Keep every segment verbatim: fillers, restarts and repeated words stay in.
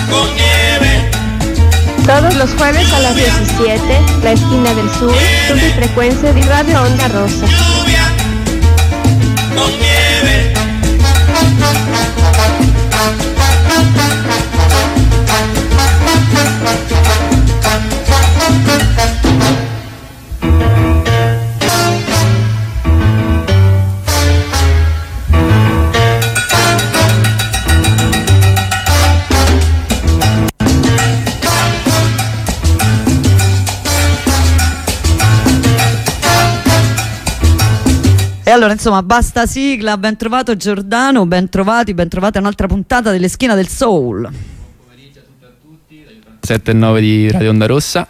con nieve. Todos los jueves a las diecisiete, La Esquina del Sur, sub y frecuencia de Radio Onda Rosa. Lluvia con nieve. E allora insomma basta sigla, ben trovato Giordano, ben trovati, ben trovata un'altra puntata delle Schiena del Soul. Buon pomeriggio a tutte e a tutti, sette e nove di Radio Onda Rossa.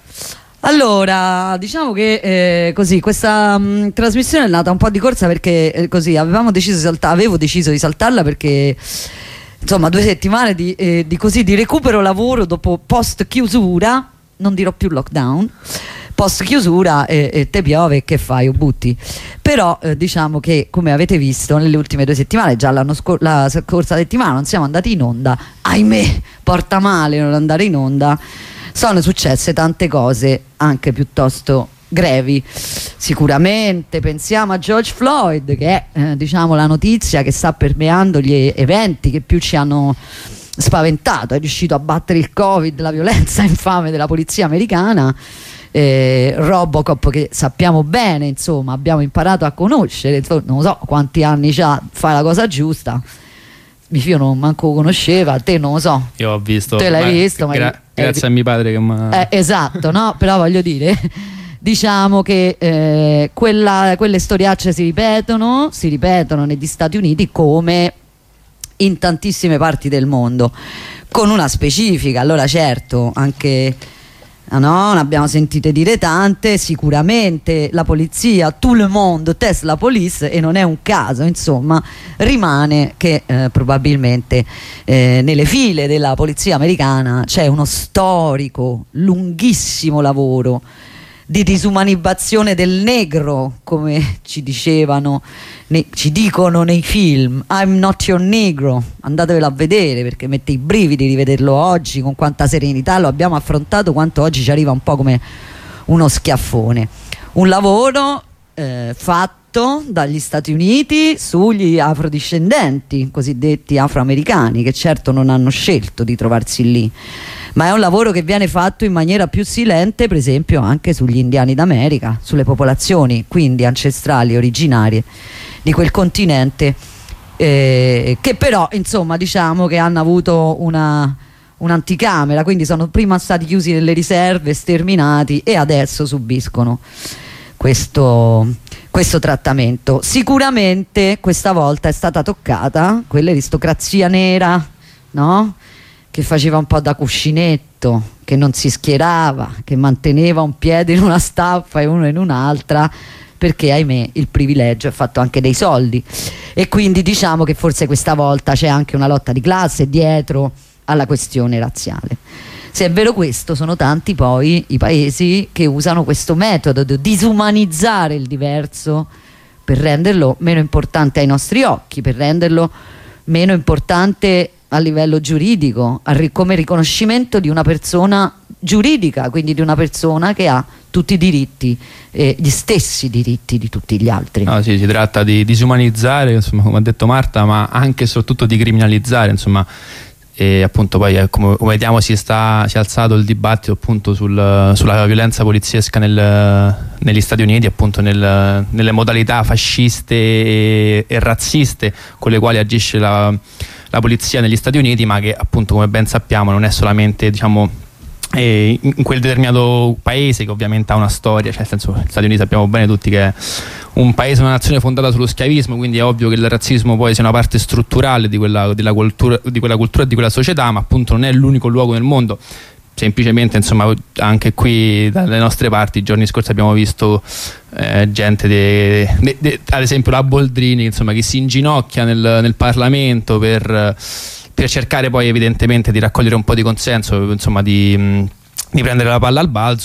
Allora, diciamo che eh, così questa mh, trasmissione è nata un po' di corsa perché eh, così avevamo deciso di salta- avevo deciso di saltarla perché insomma due settimane di, eh, di così di recupero lavoro dopo post chiusura, non dirò più lockdown. Post chiusura e, e te piove, che fai? O butti. Però eh, diciamo che, come avete visto nelle ultime due settimane, già l'anno scor- la scorsa settimana non siamo andati in onda, ahimè, porta male non andare in onda, sono successe tante cose anche piuttosto grevi. Sicuramente pensiamo a George Floyd, che è eh, diciamo la notizia che sta permeando gli eventi che più ci hanno spaventato. È riuscito a battere il Covid, la violenza infame della polizia americana. Eh, Robocop, che sappiamo bene, insomma, abbiamo imparato a conoscere, non so quanti anni c'ha, fa la cosa giusta. Mio figlio non manco conosceva, te non lo so. Io ho visto. Te l'hai ma visto, ma gra- eh, grazie a mio padre che mi eh, esatto, no? Però voglio dire, diciamo che eh, quella, quelle storiacce si ripetono, si ripetono negli Stati Uniti come in tantissime parti del mondo, con una specifica. Allora certo, anche no, ne abbiamo sentite dire tante, sicuramente la polizia, tout le monde teste la police, e non è un caso, insomma, rimane che eh, probabilmente eh, nelle file della polizia americana c'è uno storico, lunghissimo lavoro di disumanizzazione del negro, come ci dicevano, ne, ci dicono nei film. I'm not your negro, andatevelo a vedere perché mette i brividi rivederlo oggi, con quanta serenità lo abbiamo affrontato, quanto oggi ci arriva un po' come uno schiaffone. Un lavoro eh, fatto dagli Stati Uniti sugli afrodiscendenti, cosiddetti afroamericani, che certo non hanno scelto di trovarsi lì, ma è un lavoro che viene fatto in maniera più silente, per esempio anche sugli indiani d'America, sulle popolazioni quindi ancestrali, originarie di quel continente, eh, che però insomma diciamo che hanno avuto una un'anticamera, quindi sono prima stati chiusi nelle riserve, sterminati, e adesso subiscono questo, questo trattamento. Sicuramente questa volta è stata toccata quell'aristocrazia nera, no? Che faceva un po' da cuscinetto, che non si schierava, che manteneva un piede in una staffa e uno in un'altra, perché ahimè il privilegio è fatto anche dei soldi, e quindi diciamo che forse questa volta c'è anche una lotta di classe dietro alla questione razziale. Se è vero questo, sono tanti poi i paesi che usano questo metodo di disumanizzare il diverso per renderlo meno importante ai nostri occhi, per renderlo meno importante a livello giuridico, come riconoscimento di una persona giuridica, quindi di una persona che ha tutti i diritti, eh, gli stessi diritti di tutti gli altri. No, sì, si tratta di disumanizzare, insomma, come ha detto Marta, ma anche e soprattutto di criminalizzare, insomma. E appunto poi eh, come, come vediamo si, sta, si è alzato il dibattito appunto sul, sulla violenza poliziesca nel, negli Stati Uniti, appunto nel, nelle modalità fasciste e, e razziste con le quali agisce la, la polizia negli Stati Uniti, ma che appunto come ben sappiamo non è solamente, diciamo, eh, in quel determinato paese, che ovviamente ha una storia, cioè nel senso, gli Stati Uniti sappiamo bene tutti che è un paese, una nazione fondata sullo schiavismo, quindi è ovvio che il razzismo poi sia una parte strutturale di quella, della cultura, di quella cultura e di quella società, ma appunto non è l'unico luogo nel mondo. Semplicemente, insomma, anche qui dalle nostre parti i giorni scorsi abbiamo visto eh, gente de, de, de, ad esempio la Boldrini, insomma, che si inginocchia nel, nel Parlamento per, per cercare poi evidentemente di raccogliere un po' di consenso, insomma di, di prendere la palla al balzo.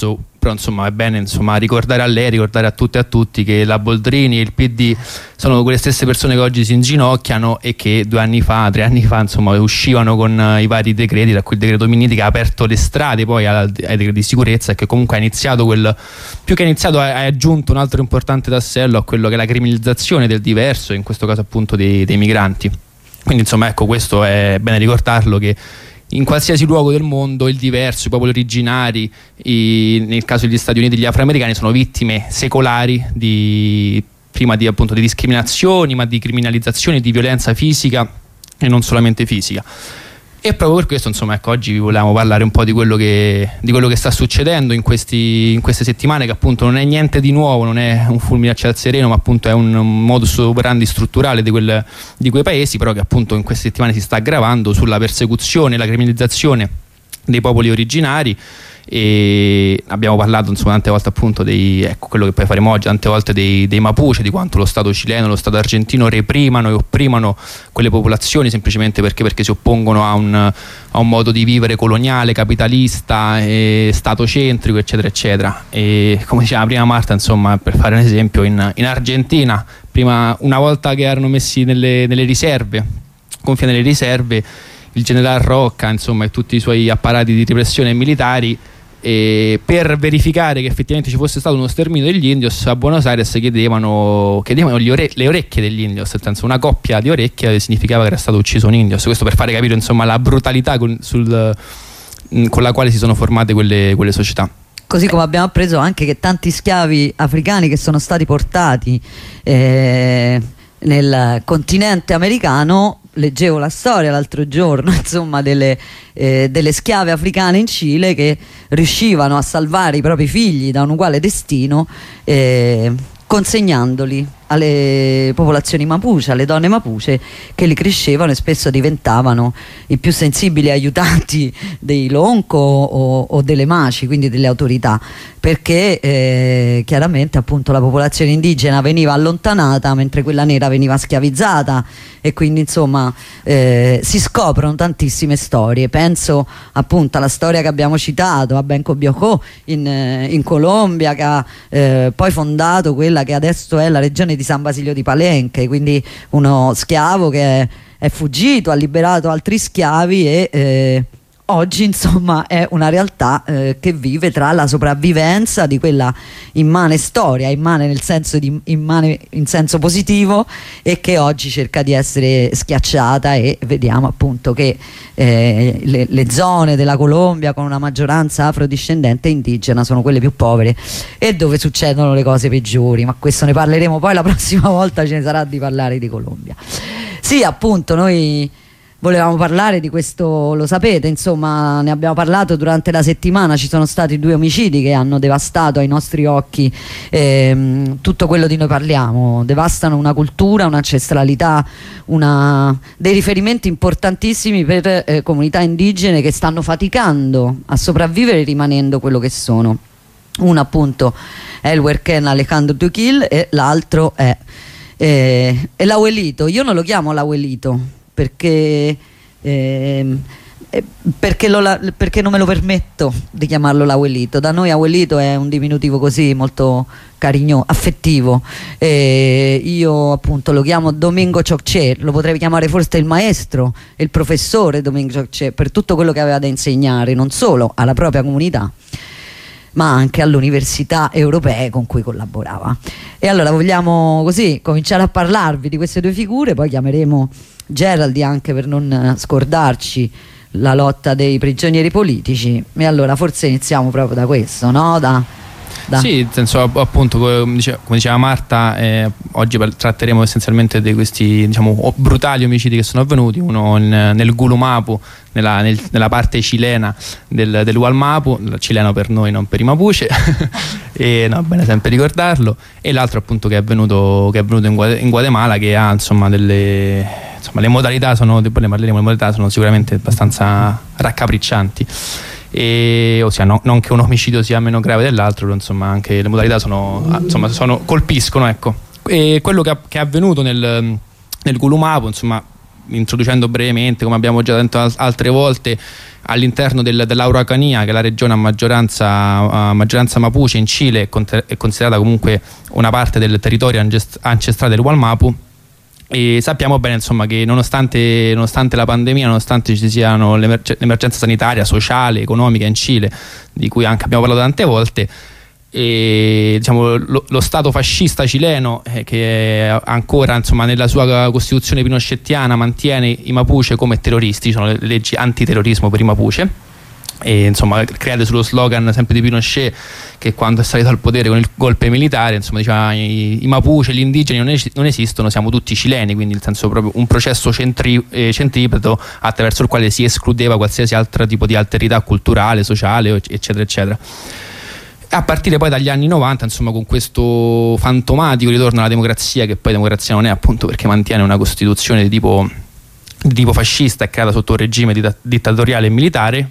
però insomma è bene insomma ricordare a lei, ricordare a tutte e a tutti che la Boldrini e il P D sono quelle stesse persone che oggi si inginocchiano e che due anni fa, tre anni fa insomma uscivano con uh, i vari decreti, da cui il decreto Minniti che ha aperto le strade poi ai, ai decreti di sicurezza e che comunque ha iniziato quel, più che iniziato ha, ha aggiunto un altro importante tassello a quello che è la criminalizzazione del diverso, in questo caso appunto dei, dei migranti. Quindi insomma ecco, questo è bene ricordarlo, che in qualsiasi luogo del mondo il diverso, i popoli originari, i, nel caso degli Stati Uniti gli afroamericani, sono vittime secolari di, prima di appunto di discriminazioni, ma di criminalizzazioni, di violenza fisica e non solamente fisica. E proprio per questo insomma ecco, oggi vi volevamo parlare un po' di quello che, di quello che sta succedendo in, questi, in queste settimane, che appunto non è niente di nuovo, non è un fulmine a ciel sereno, ma appunto è un, un modus operandi strutturale di, quel, di quei paesi, però che appunto in queste settimane si sta aggravando sulla persecuzione e la criminalizzazione dei popoli originari. E abbiamo parlato insomma tante volte appunto dei, ecco quello che poi faremo oggi, tante volte dei, dei Mapuche, di quanto lo Stato cileno e lo Stato argentino reprimano e opprimano quelle popolazioni semplicemente perché, perché si oppongono a un, a un modo di vivere coloniale, capitalista, e statocentrico, eccetera eccetera. E come diceva prima Marta, insomma, per fare un esempio, in, in Argentina prima, una volta che erano messi nelle, nelle riserve, confia nelle riserve, il generale Rocca insomma e tutti i suoi apparati di repressione militari, e per verificare che effettivamente ci fosse stato uno sterminio degli indios, a Buenos Aires chiedevano, chiedevano gli ore, le orecchie degli indios, nel senso una coppia di orecchie significava che era stato ucciso un indios. Questo per fare capire insomma la brutalità con, sul, con la quale si sono formate quelle, quelle società. Così come abbiamo appreso anche che tanti schiavi africani che sono stati portati eh, nel continente americano, leggevo la storia l'altro giorno insomma delle, eh, delle schiave africane in Cile che riuscivano a salvare i propri figli da un uguale destino eh, consegnandoli alle popolazioni mapuche, alle donne mapuche che li crescevano e spesso diventavano i più sensibili aiutanti dei Lonco o, o delle Maci, quindi delle autorità, perché eh, chiaramente appunto la popolazione indigena veniva allontanata mentre quella nera veniva schiavizzata, e quindi insomma eh, si scoprono tantissime storie. Penso appunto alla storia che abbiamo citato, a Benco Biocó in, eh, in Colombia, che ha eh, poi fondato quella che adesso è la regione di San Basilio di Palenque, quindi uno schiavo che è, è fuggito, ha liberato altri schiavi e eh, oggi insomma è una realtà eh, che vive tra la sopravvivenza di quella immane storia, immane nel senso di immane in senso positivo, e che oggi cerca di essere schiacciata, e vediamo appunto che eh, le, le zone della Colombia con una maggioranza afrodiscendente e indigena sono quelle più povere e dove succedono le cose peggiori, ma questo ne parleremo poi la prossima volta, ce ne sarà di parlare di Colombia. Sì, appunto noi volevamo parlare di questo, lo sapete, insomma ne abbiamo parlato durante la settimana, ci sono stati due omicidi che hanno devastato ai nostri occhi ehm, tutto quello di noi parliamo, devastano una cultura, un'ancestralità, una, dei riferimenti importantissimi per eh, comunità indigene che stanno faticando a sopravvivere rimanendo quello che sono. Uno appunto è il Huerquén Alejandro Tuquil e l'altro è, eh, è l'Abuelito. Io non lo chiamo l'Abuelito perché, eh, perché, lo, perché non me lo permetto di chiamarlo l'Abuelito. Da noi Abuelito è un diminutivo così molto carigno, affettivo. Eh, io appunto lo chiamo Domingo Chokché, lo potrei chiamare forse il maestro, il professore Domingo Chokché, per tutto quello che aveva da insegnare non solo alla propria comunità ma anche all'università europee con cui collaborava. E allora vogliamo così cominciare a parlarvi di queste due figure, poi chiameremo Geraldi anche per non scordarci la lotta dei prigionieri politici, e allora forse iniziamo proprio da questo, no? Da, da. Sì, nel senso appunto come diceva, come diceva Marta, eh, oggi tratteremo essenzialmente di questi diciamo brutali omicidi che sono avvenuti, uno in, nel Gulumapu, nella, nel, nella parte cilena del, del Wallmapu, cileno per noi non per i Mapuche e no, bene sempre ricordarlo, e l'altro appunto che è avvenuto, che è avvenuto in, Guade, in Guatemala, che ha insomma delle insomma le modalità sono, poi ne parleremo, le modalità sono sicuramente abbastanza raccapriccianti. E, ossia no, non che un omicidio sia meno grave dell'altro, però insomma anche le modalità sono, insomma, sono colpiscono, ecco. E quello che, che è avvenuto nel, nel Gulumapu, insomma introducendo brevemente, come abbiamo già detto altre volte, all'interno del, dell'Araucanía, che è la regione a maggioranza, a maggioranza mapuche in Cile, è considerata comunque una parte del territorio ancestrale del Wallmapu. E sappiamo bene, insomma, che nonostante, nonostante la pandemia, nonostante ci siano l'emergenza sanitaria, sociale, economica in Cile, di cui anche abbiamo parlato tante volte, e diciamo lo, lo stato fascista cileno, eh, che ancora, insomma, nella sua costituzione pinochettiana mantiene i Mapuche come terroristi, sono le leggi antiterrorismo per i Mapuche, e insomma create sullo slogan sempre di Pinochet, che quando è salito al potere con il golpe militare, insomma, diceva i, i Mapuche, gli indigeni non, es- non esistono, siamo tutti cileni, quindi nel senso proprio un processo centri- eh, centripeto attraverso il quale si escludeva qualsiasi altro tipo di alterità culturale, sociale, eccetera eccetera. A partire poi dagli anni novanta, insomma, con questo fantomatico ritorno alla democrazia, che poi democrazia non è, appunto perché mantiene una costituzione di tipo, di tipo fascista e creata sotto un regime ditta- dittatoriale e militare,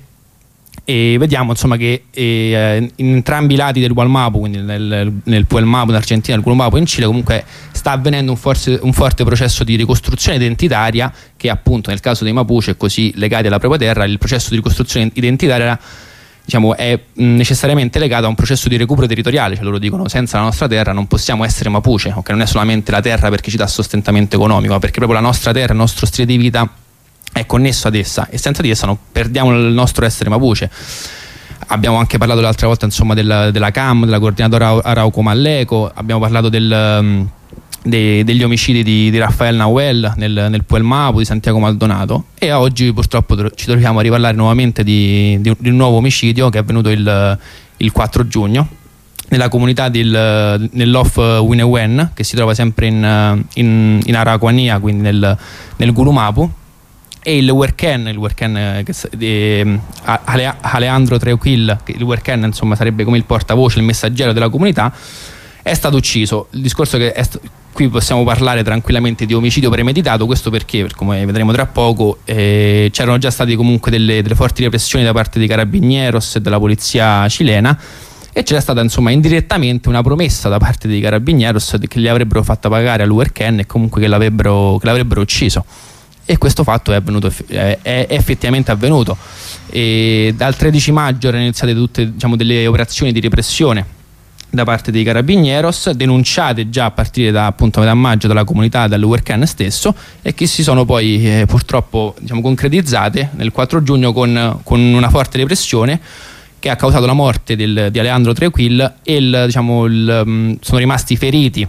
e vediamo, insomma, che eh, in entrambi i lati del Wallmapu, quindi nel, nel Puelmapu in Argentina e nel Wallmapu in Cile, comunque sta avvenendo un, forse, un forte processo di ricostruzione identitaria, che appunto nel caso dei Mapuche, così legati alla propria terra, il processo di ricostruzione identitaria, diciamo, è necessariamente legato a un processo di recupero territoriale, cioè loro dicono: senza la nostra terra non possiamo essere Mapuche, ok? Non è solamente la terra perché ci dà sostentamento economico, ma perché proprio la nostra terra, il nostro stile di vita è connesso ad essa, e senza di essa non perdiamo il nostro essere Mapuche. Abbiamo anche parlato l'altra volta, insomma, della, della C A M, della coordinatore Arauco Malleco, abbiamo parlato del, de, degli omicidi di, di Rafael Nahuel nel, nel Puelmapu, di Santiago Maldonado, e oggi purtroppo ci troviamo a riparlare nuovamente di, di, un, di un nuovo omicidio che è avvenuto il, il quattro giugno nella comunità del, nell'Off Winewen, che si trova sempre in, in, in Araucanía, quindi nel, nel Gulumapu. E il Huerquén, il Huerquén di Alejandro Treuquil, che il Huerquén, insomma, sarebbe come il portavoce, il messaggero della comunità, è stato ucciso. Il discorso è che è st- qui possiamo parlare tranquillamente di omicidio premeditato, questo perché, come vedremo tra poco, eh, c'erano già state comunque delle, delle forti repressioni da parte dei Carabineros e della polizia cilena, e c'era stata, insomma, indirettamente una promessa da parte dei Carabineros che gli avrebbero fatto pagare all'Huerquén e comunque che l'avrebbero, che l'avrebbero ucciso. E questo fatto è avvenuto, è, è effettivamente avvenuto, e dal tredici maggio erano iniziate tutte, diciamo, delle operazioni di repressione da parte dei Carabineros, denunciate già a partire da, appunto, metà maggio dalla comunità, dall'Huerquén stesso, e che si sono poi eh, purtroppo, diciamo, concretizzate nel quattro giugno con, con una forte repressione che ha causato la morte del, di Alejandro Treuquil, e il, diciamo, il, um, sono rimasti feriti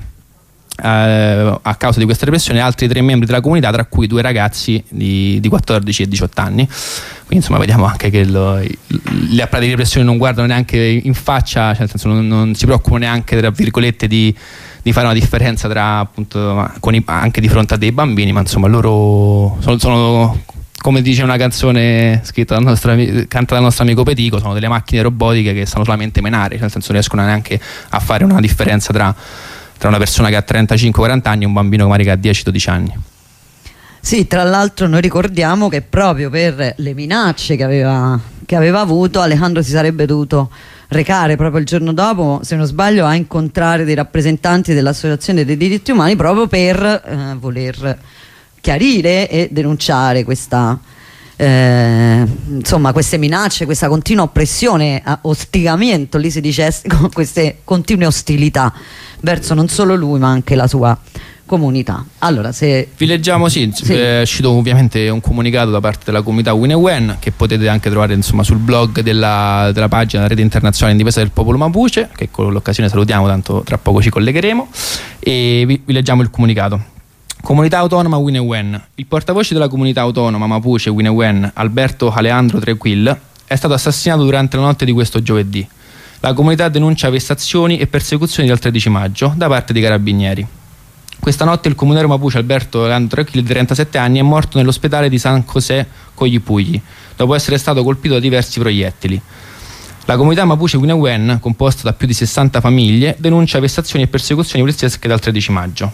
Uh, a causa di questa repressione altri tre membri della comunità, tra cui due ragazzi di, di quattordici e diciotto anni. Quindi, insomma, vediamo anche che lo, gli apparati di repressione non guardano neanche in faccia, cioè nel senso non, non si preoccupano neanche, tra virgolette, di, di fare una differenza tra, appunto, con i, anche di fronte a dei bambini, ma insomma loro sono, sono, come dice una canzone scritta dal nostro, cantata dal nostro amico Petico, sono delle macchine robotiche che sanno solamente menare, cioè nel senso non riescono neanche a fare una differenza tra tra una persona che ha trentacinque quaranta anni e un bambino che magari ha dieci dodici anni. Sì, tra l'altro noi ricordiamo che proprio per le minacce che aveva, che aveva avuto, Alejandro si sarebbe dovuto recare proprio il giorno dopo, se non sbaglio, a incontrare dei rappresentanti dell'Associazione dei diritti umani proprio per eh, voler chiarire e denunciare questa, eh, insomma, queste minacce, questa continua oppressione, ostigamiento, lì si dice, queste continue ostilità verso non solo lui ma anche la sua comunità. Allora, se vi leggiamo, sì, sì. è uscito ovviamente un comunicato da parte della comunità Winewen, che potete anche trovare, insomma, sul blog della, della pagina Rete Internazionale in Difesa del Popolo Mapuche, che con l'occasione salutiamo, tanto tra poco ci collegheremo, e vi, vi leggiamo il comunicato. Comunità autonoma Winewen. Il portavoce della comunità autonoma Mapuche Winewen, Alberto Alejandro Treuquil, è stato assassinato durante la notte di questo giovedì. La comunità denuncia vessazioni e persecuzioni dal tredici maggio da parte dei carabinieri. Questa notte il comunero Mapuche Alberto Alejandro Treuquil, di trentasette anni, è morto nell'ospedale di San José Collipulli, dopo essere stato colpito da diversi proiettili. La comunità Mapuche Winewen, composta da più di sessanta famiglie, denuncia vessazioni e persecuzioni poliziesche dal tredici maggio.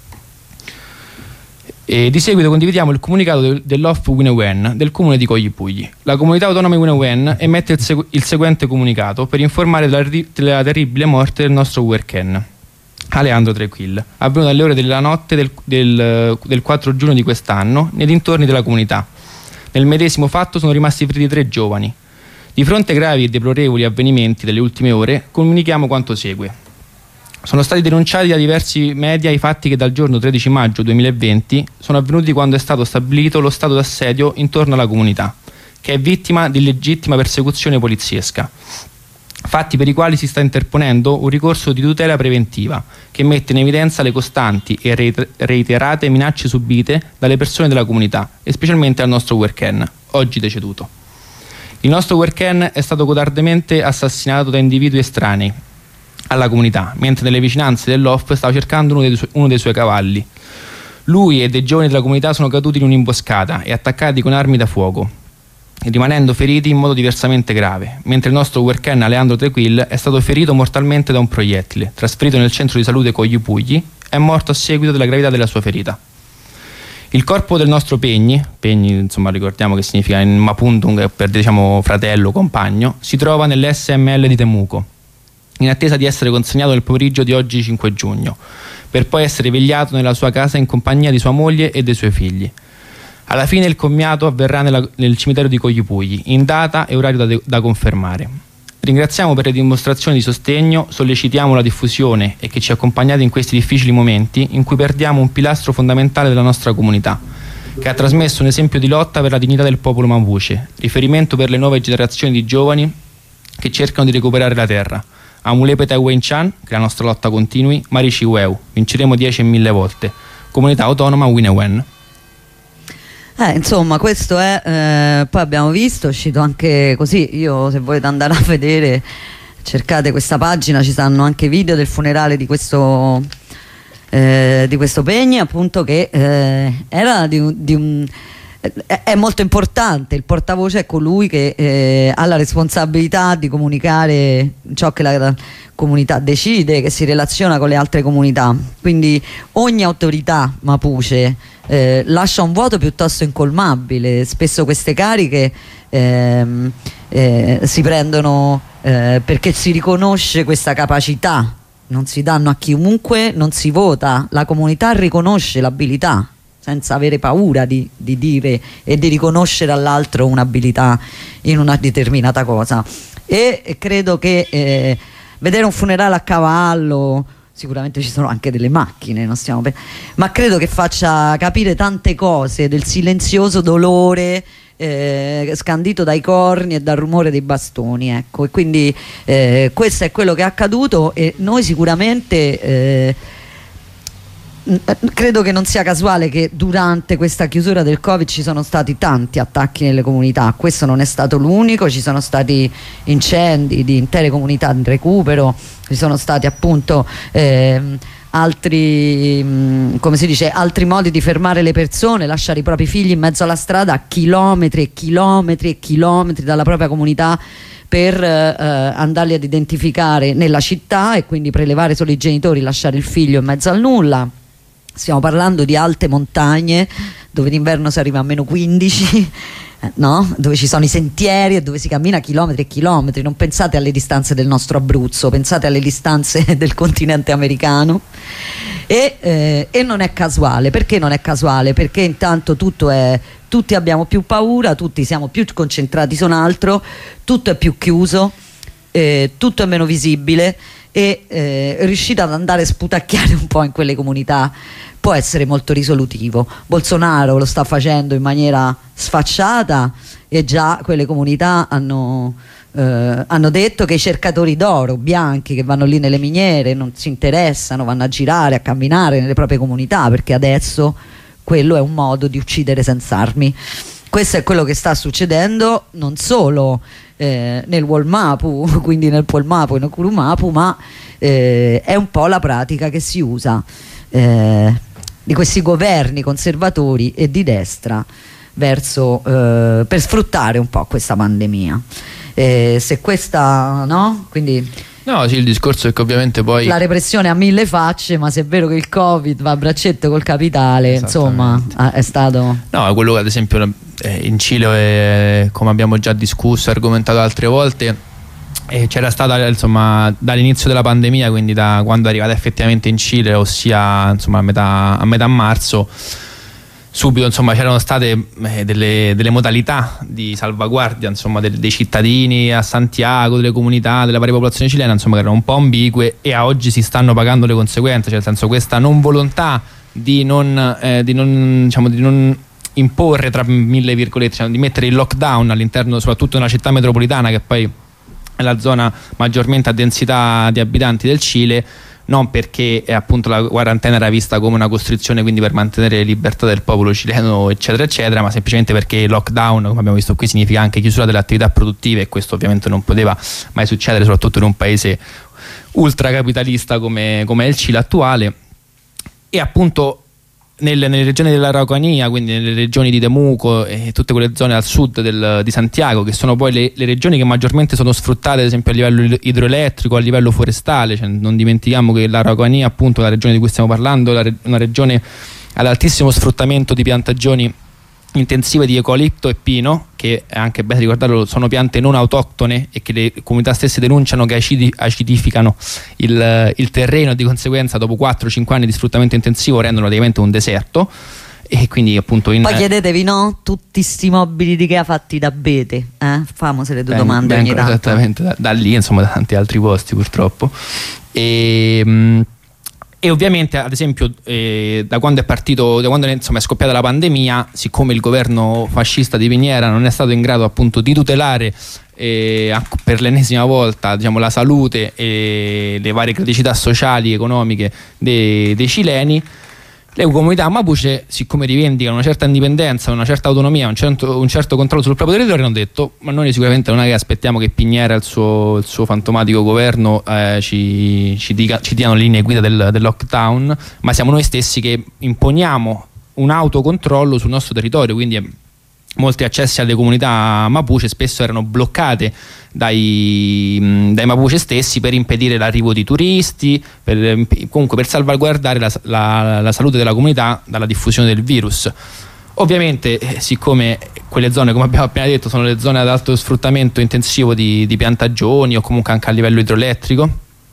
E di seguito condividiamo il comunicato dell'Off Winewen del comune di Collipulli. La comunità autonoma Winewen emette il, segu- il seguente comunicato per informare della, ri- della terribile morte del nostro Huerquén. Aleandro Trequill, avvenuto alle ore della notte del, del, del quattro giugno di quest'anno nei dintorni della comunità. Nel medesimo fatto sono rimasti feriti tre giovani. Di fronte ai gravi e deplorevoli avvenimenti delle ultime ore, comunichiamo quanto segue. Sono stati denunciati da diversi media i fatti che dal giorno tredici maggio duemilaventi sono avvenuti quando è stato stabilito lo stato d'assedio intorno alla comunità, che è vittima di legittima persecuzione poliziesca. Fatti per i quali si sta interponendo un ricorso di tutela preventiva che mette in evidenza le costanti e reiterate minacce subite dalle persone della comunità e specialmente al nostro Werken, oggi deceduto. Il nostro Werken è stato codardemente assassinato da individui estranei alla comunità, mentre nelle vicinanze dell'O F stava cercando uno dei, su- uno dei suoi cavalli. Lui e dei giovani della comunità sono caduti in un'imboscata e attaccati con armi da fuoco, rimanendo feriti in modo diversamente grave, mentre il nostro Werken Aleandro Trequill è stato ferito mortalmente da un proiettile, trasferito nel centro di salute Coglipugli, è morto a seguito della gravità della sua ferita. Il corpo del nostro Pegni, Pegni insomma ricordiamo che significa in Mapundung per diciamo fratello, compagno, si trova nell'S M L di Temuco, in attesa di essere consegnato nel pomeriggio di oggi cinque giugno, per poi essere vegliato nella sua casa in compagnia di sua moglie e dei suoi figli. Alla fine il commiato avverrà nella, nel cimitero di Coglipugli, in data e orario da, de, da confermare. Ringraziamo per le dimostrazioni di sostegno, sollecitiamo la diffusione e che ci accompagnate in questi difficili momenti in cui perdiamo un pilastro fondamentale della nostra comunità, che ha trasmesso un esempio di lotta per la dignità del popolo Mapuche, riferimento per le nuove generazioni di giovani che cercano di recuperare la terra. Amulepeta Wen Chan, che la nostra lotta continui, Marici Weu, vinceremo dieci e mille volte. Comunità autonoma Winewen. Eh, insomma, questo è, eh, poi abbiamo visto, è uscito anche così, io se volete andare a vedere, cercate questa pagina, ci stanno anche video del funerale di questo, eh, di questo Pegni, appunto, che eh, era di un... Di un è molto importante, il portavoce è colui che eh, ha la responsabilità di comunicare ciò che la comunità decide, che si relaziona con le altre comunità, quindi ogni autorità mapuche eh, lascia un vuoto piuttosto incolmabile. Spesso queste cariche ehm, eh, si prendono eh, perché si riconosce questa capacità, non si danno a chiunque, non si vota, la comunità riconosce l'abilità senza avere paura di, di dire e di riconoscere all'altro un'abilità in una determinata cosa. E, e credo che eh, vedere un funerale a cavallo, sicuramente ci sono anche delle macchine, non stiamo per... ma credo che faccia capire tante cose del silenzioso dolore eh, scandito dai corni e dal rumore dei bastoni, ecco. E quindi eh, questo è quello che è accaduto e noi sicuramente... Eh, credo che non sia casuale che durante questa chiusura del Covid ci sono stati tanti attacchi nelle comunità. Questo non è stato l'unico, ci sono stati incendi di intere comunità in recupero, ci sono stati appunto ehm, altri, mh, come si dice, altri modi di fermare le persone, lasciare i propri figli in mezzo alla strada a chilometri e chilometri e chilometri dalla propria comunità per eh, andarli ad identificare nella città e quindi prelevare solo i genitori, lasciare il figlio in mezzo al nulla. Stiamo parlando di alte montagne dove d'inverno si arriva a meno quindici, eh, no? Dove ci sono i sentieri e dove si cammina chilometri e chilometri. Non pensate alle distanze del nostro Abruzzo, pensate alle distanze del continente americano. E, eh, e non è casuale. Perché non è casuale? Perché intanto tutto è, tutti abbiamo più paura, tutti siamo più concentrati su un altro, tutto è più chiuso, eh, tutto è meno visibile. E eh, riuscite ad andare a sputacchiare un po' in quelle comunità può essere molto risolutivo. Bolsonaro lo sta facendo in maniera sfacciata e già quelle comunità hanno, eh, hanno detto che i cercatori d'oro bianchi che vanno lì nelle miniere non si interessano, vanno a girare, a camminare nelle proprie comunità, perché adesso quello è un modo di uccidere senza armi. Questo è quello che sta succedendo non solo Eh, nel Wolmapu, quindi nel Polmapu e nel Kurumapu, ma eh, è un po' la pratica che si usa eh, di questi governi conservatori e di destra verso, eh, per sfruttare un po' questa pandemia. Eh, se questa, no? Quindi no, sì, il discorso è che ovviamente poi la repressione ha mille facce, ma se è vero che il Covid va a braccetto col capitale, insomma, è stato... No, quello che ad esempio in Cile, come abbiamo già discusso e argomentato altre volte, e c'era stata insomma dall'inizio della pandemia, quindi da quando è arrivata effettivamente in Cile, ossia insomma a metà, a metà marzo, subito insomma c'erano state eh, delle, delle modalità di salvaguardia insomma del, dei cittadini a Santiago, delle comunità, della varia popolazione cilena, insomma che erano un po' ambigue, e a oggi si stanno pagando le conseguenze, cioè nel senso questa non volontà di non, eh, di non, diciamo, di non imporre, tra mille virgolette, cioè di mettere il lockdown all'interno soprattutto di una città metropolitana che poi è la zona maggiormente a densità di abitanti del Cile, non perché eh, appunto la quarantena era vista come una costrizione, quindi per mantenere le libertà del popolo cileno eccetera eccetera, ma semplicemente perché il lockdown, come abbiamo visto qui, significa anche chiusura delle attività produttive, e questo ovviamente non poteva mai succedere, soprattutto in un paese ultracapitalista come, come è il Cile attuale. E appunto nelle, nelle regioni dell'Araucanía, quindi nelle regioni di Temuco e tutte quelle zone al sud del, di Santiago, che sono poi le, le regioni che maggiormente sono sfruttate ad esempio a livello idroelettrico, a livello forestale, cioè, non dimentichiamo che l'Araucanía, appunto la regione di cui stiamo parlando, è una regione ad altissimo sfruttamento di piantagioni intensive di eucalipto e pino, che è anche bene ricordarlo, sono piante non autoctone e che le comunità stesse denunciano che acidi, acidificano il, il terreno, e di conseguenza dopo quattro cinque anni di sfruttamento intensivo rendono praticamente un deserto. E quindi appunto in, poi chiedetevi, no? Tutti sti mobili di Ikea fatti da abete, eh? Famose le due ben, domande ogni tanto. Esattamente, da, da lì insomma da tanti altri posti purtroppo. E mh, E ovviamente, ad esempio, eh, da quando è partito, da quando insomma, è scoppiata la pandemia, siccome il governo fascista di Piñera non è stato in grado appunto di tutelare eh, per l'ennesima volta, diciamo, la salute e le varie criticità sociali e economiche dei, dei cileni, le comunità mapuche, siccome rivendicano una certa indipendenza, una certa autonomia, un certo, un certo controllo sul proprio territorio, hanno detto: ma noi sicuramente non è che aspettiamo che Piñera e il suo, il suo fantomatico governo eh, ci, ci, dica, ci diano le linee guida del, del lockdown, ma siamo noi stessi che imponiamo un autocontrollo sul nostro territorio. Quindi molti accessi alle comunità mapuche spesso erano bloccate dai, dai mapuche stessi per impedire l'arrivo di turisti, per, comunque per salvaguardare la, la, la salute della comunità dalla diffusione del virus. Ovviamente, eh, siccome quelle zone, come abbiamo appena detto, sono le zone ad alto sfruttamento intensivo di, di piantagioni o comunque anche a livello idroelettrico,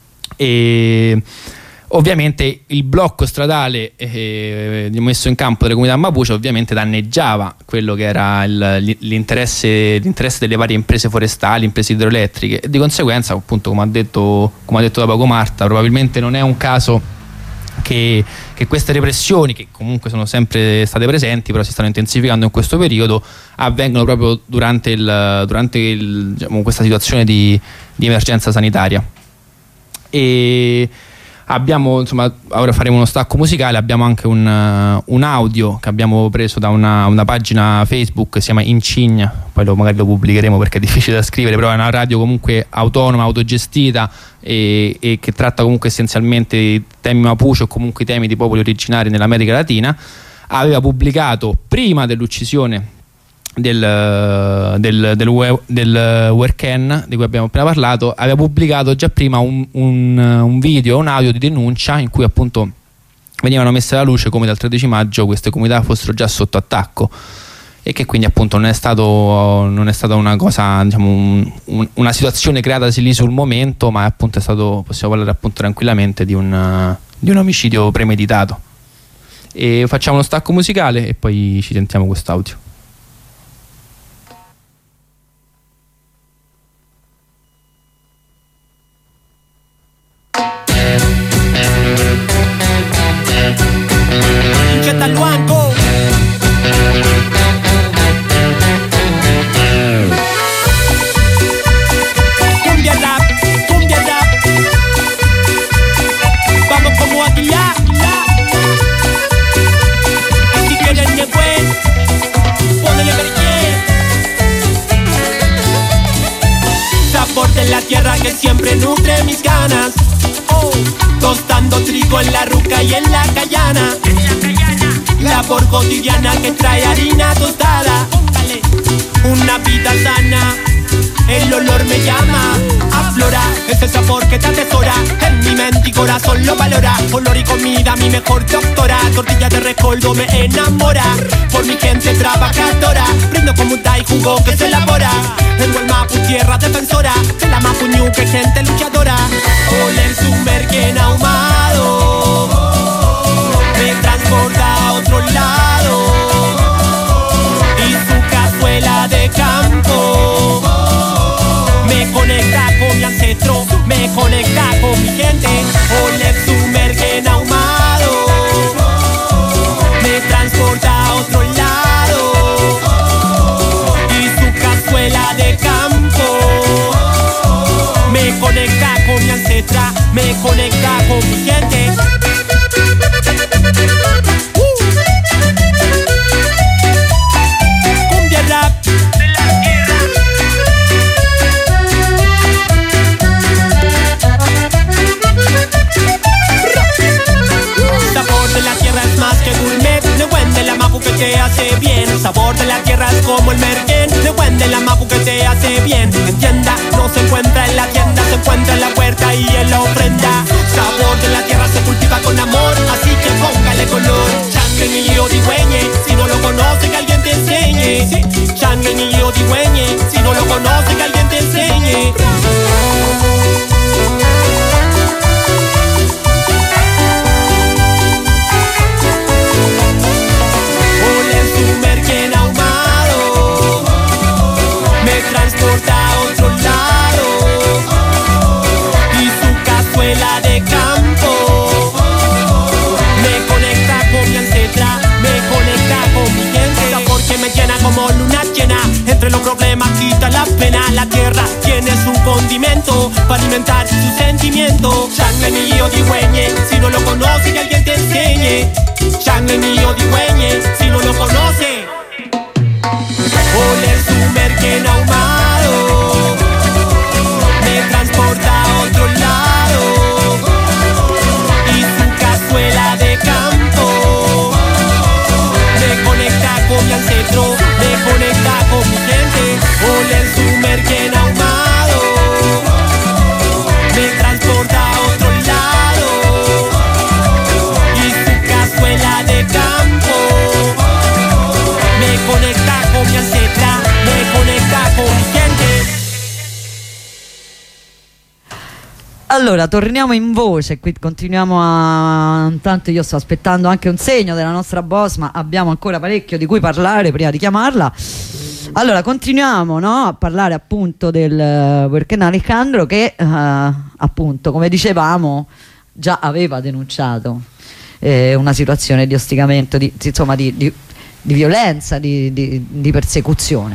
e ovviamente il blocco stradale eh, messo in campo dalle comunità mapuche ovviamente danneggiava quello che era il, l'interesse, l'interesse delle varie imprese forestali, imprese idroelettriche, e di conseguenza, appunto, come ha detto, come ha detto da poco Marta, probabilmente non è un caso che, che queste repressioni, che comunque sono sempre state presenti, però si stanno intensificando in questo periodo, avvengono proprio durante, il, durante il, diciamo, questa situazione di, di emergenza sanitaria. E abbiamo, insomma, ora faremo uno stacco musicale, abbiamo anche un, uh, un audio che abbiamo preso da una, una pagina Facebook, si chiama Incigna, poi lo, magari lo pubblicheremo perché è difficile da scrivere, però è una radio comunque autonoma, autogestita e, e che tratta comunque essenzialmente i temi mapuche o comunque i temi di popoli originari nell'America Latina. Aveva pubblicato prima dell'uccisione del, del, del, del Huerquén, di cui abbiamo appena parlato, aveva pubblicato già prima un, un, un video, un audio di denuncia in cui appunto venivano messe alla luce come dal tredici maggio queste comunità fossero già sotto attacco, e che quindi appunto non è stato non è stata una cosa, diciamo, un, un, una situazione creatasi lì sul momento, ma appunto è stato, possiamo parlare appunto tranquillamente di un, di un omicidio premeditato. E facciamo uno stacco musicale e poi ci sentiamo quest'audio. Que siempre nutre mis ganas, oh, tostando trigo en la ruca y en la cayana, labor cotidiana que trae harina tostada, una vida sana, el olor me llama, aflora, ese sabor que te atesora, en mi mente y corazón lo valora, olor y comida mi mejor doctora, tortilla de recoldo me enamora, por mi gente trabajadora, brindo como un y jugo que se elabora, tengo el mapuche tierra defensora de la Mapuñuque, gente luchadora. Oler su merquen ahumado me transporta a otro lado, y su cazuela de campo me conecta con mi ancestro, me conecta con mi gente. Oler su merquen ahumado me transporta a otro lado, y su cazuela de campo me conecta con mi ancestra, me conecta con mi gente. Uh. Cumbia rap de la tierra. Sabor de la tierra es más que gourmet, de buen de la mapu que te hace bien. Sabor de la tierra es como el merquén, de buen de la mapu que te hace bien. En tienda no se encuentra en la tienda, se encuentra en la puerta y en la ofrenda. Sabor de la tierra se cultiva con amor, así que póngale color. Changuenillo digüeñe, si no lo conoce que alguien te enseñe. Changuenillo digüeñe, si no lo conoce que alguien te enseñe. Transporta a otro lado, y su cazuela de campo me conecta con mi ancestra, me conecta con mi gente. Sabor que me llena como luna llena, entre los problemas quita la pena. La tierra tiene su condimento para alimentar su sentimiento. Changuenillo digüeñe, si no lo conoce que alguien te enseñe. Changuenillo digüeñe, si no lo conoce. Oler su merquen ahumado me transporta a otro lado, y su cazuela de campo me conecta con mi ancestro, me conecta con mi gente. Oler su merquen ahumado me transporta a otro lado, y su cazuela de campo me conecta con mi ancestra, me conecta con mi gente. Allora, torniamo in voce, qui continuiamo a... Intanto io sto aspettando anche un segno della nostra boss, ma abbiamo ancora parecchio di cui parlare prima di chiamarla. Allora, continuiamo, no, a parlare appunto del Burkina Alejandro che, uh, appunto, come dicevamo, già aveva denunciato eh, una situazione di osticamento, di, insomma, di... di di violenza, di, di, di persecuzione.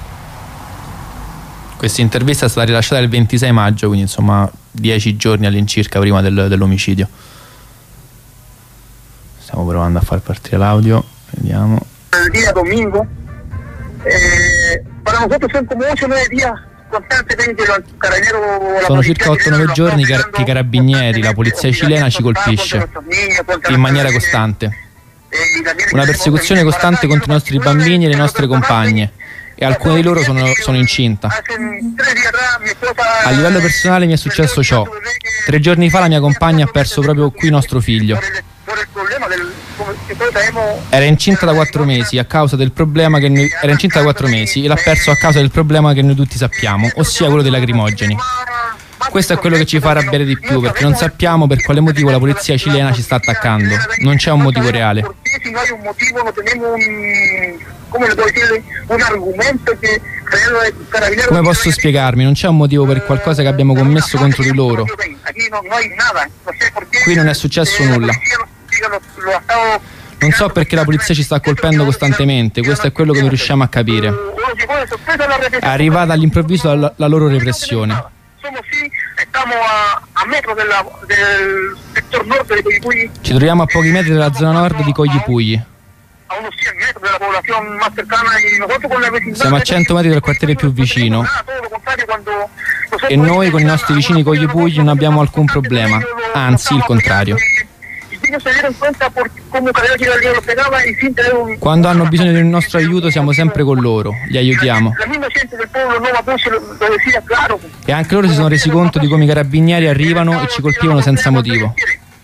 Questa intervista è stata rilasciata il ventisei maggio, quindi insomma dieci giorni all'incirca prima del, dell'omicidio. Stiamo provando a far partire l'audio, vediamo. Il dia domingo, eh, para nosotros son como ocho o nueve días costantemente los carabineros. Sono circa otto nove giorni che i carabinieri, la polizia cilena ci colpisce in maniera costante. Una persecuzione costante contro i nostri bambini e le nostre compagne, e alcune di loro sono, sono incinta. A livello personale mi è successo ciò. Tre giorni fa la mia compagna ha perso proprio qui nostro figlio. Era incinta da quattro mesi a causa del problema che noi, era incinta da quattro mesi e l'ha perso a causa del problema che noi tutti sappiamo, ossia quello dei lacrimogeni. Questo è quello che ci fa arrabbiare di più, perché non sappiamo per quale motivo la polizia cilena ci sta attaccando. Non c'è un motivo reale. Come posso spiegarmi? Non c'è un motivo per qualcosa che abbiamo commesso contro di loro. Qui non è successo nulla. Non so perché la polizia ci sta colpendo costantemente, questo è quello che non riusciamo a capire. È arrivata all'improvviso la, la loro repressione. Ci troviamo a pochi metri dalla zona nord di Coyipulli. Siamo a cento metri dal quartiere più vicino e noi con i nostri vicini Coyipulli non abbiamo alcun problema, anzi il contrario. Quando hanno bisogno del nostro aiuto siamo sempre con loro, li aiutiamo. E anche loro si sono resi conto di come i carabinieri arrivano e ci colpivano senza motivo.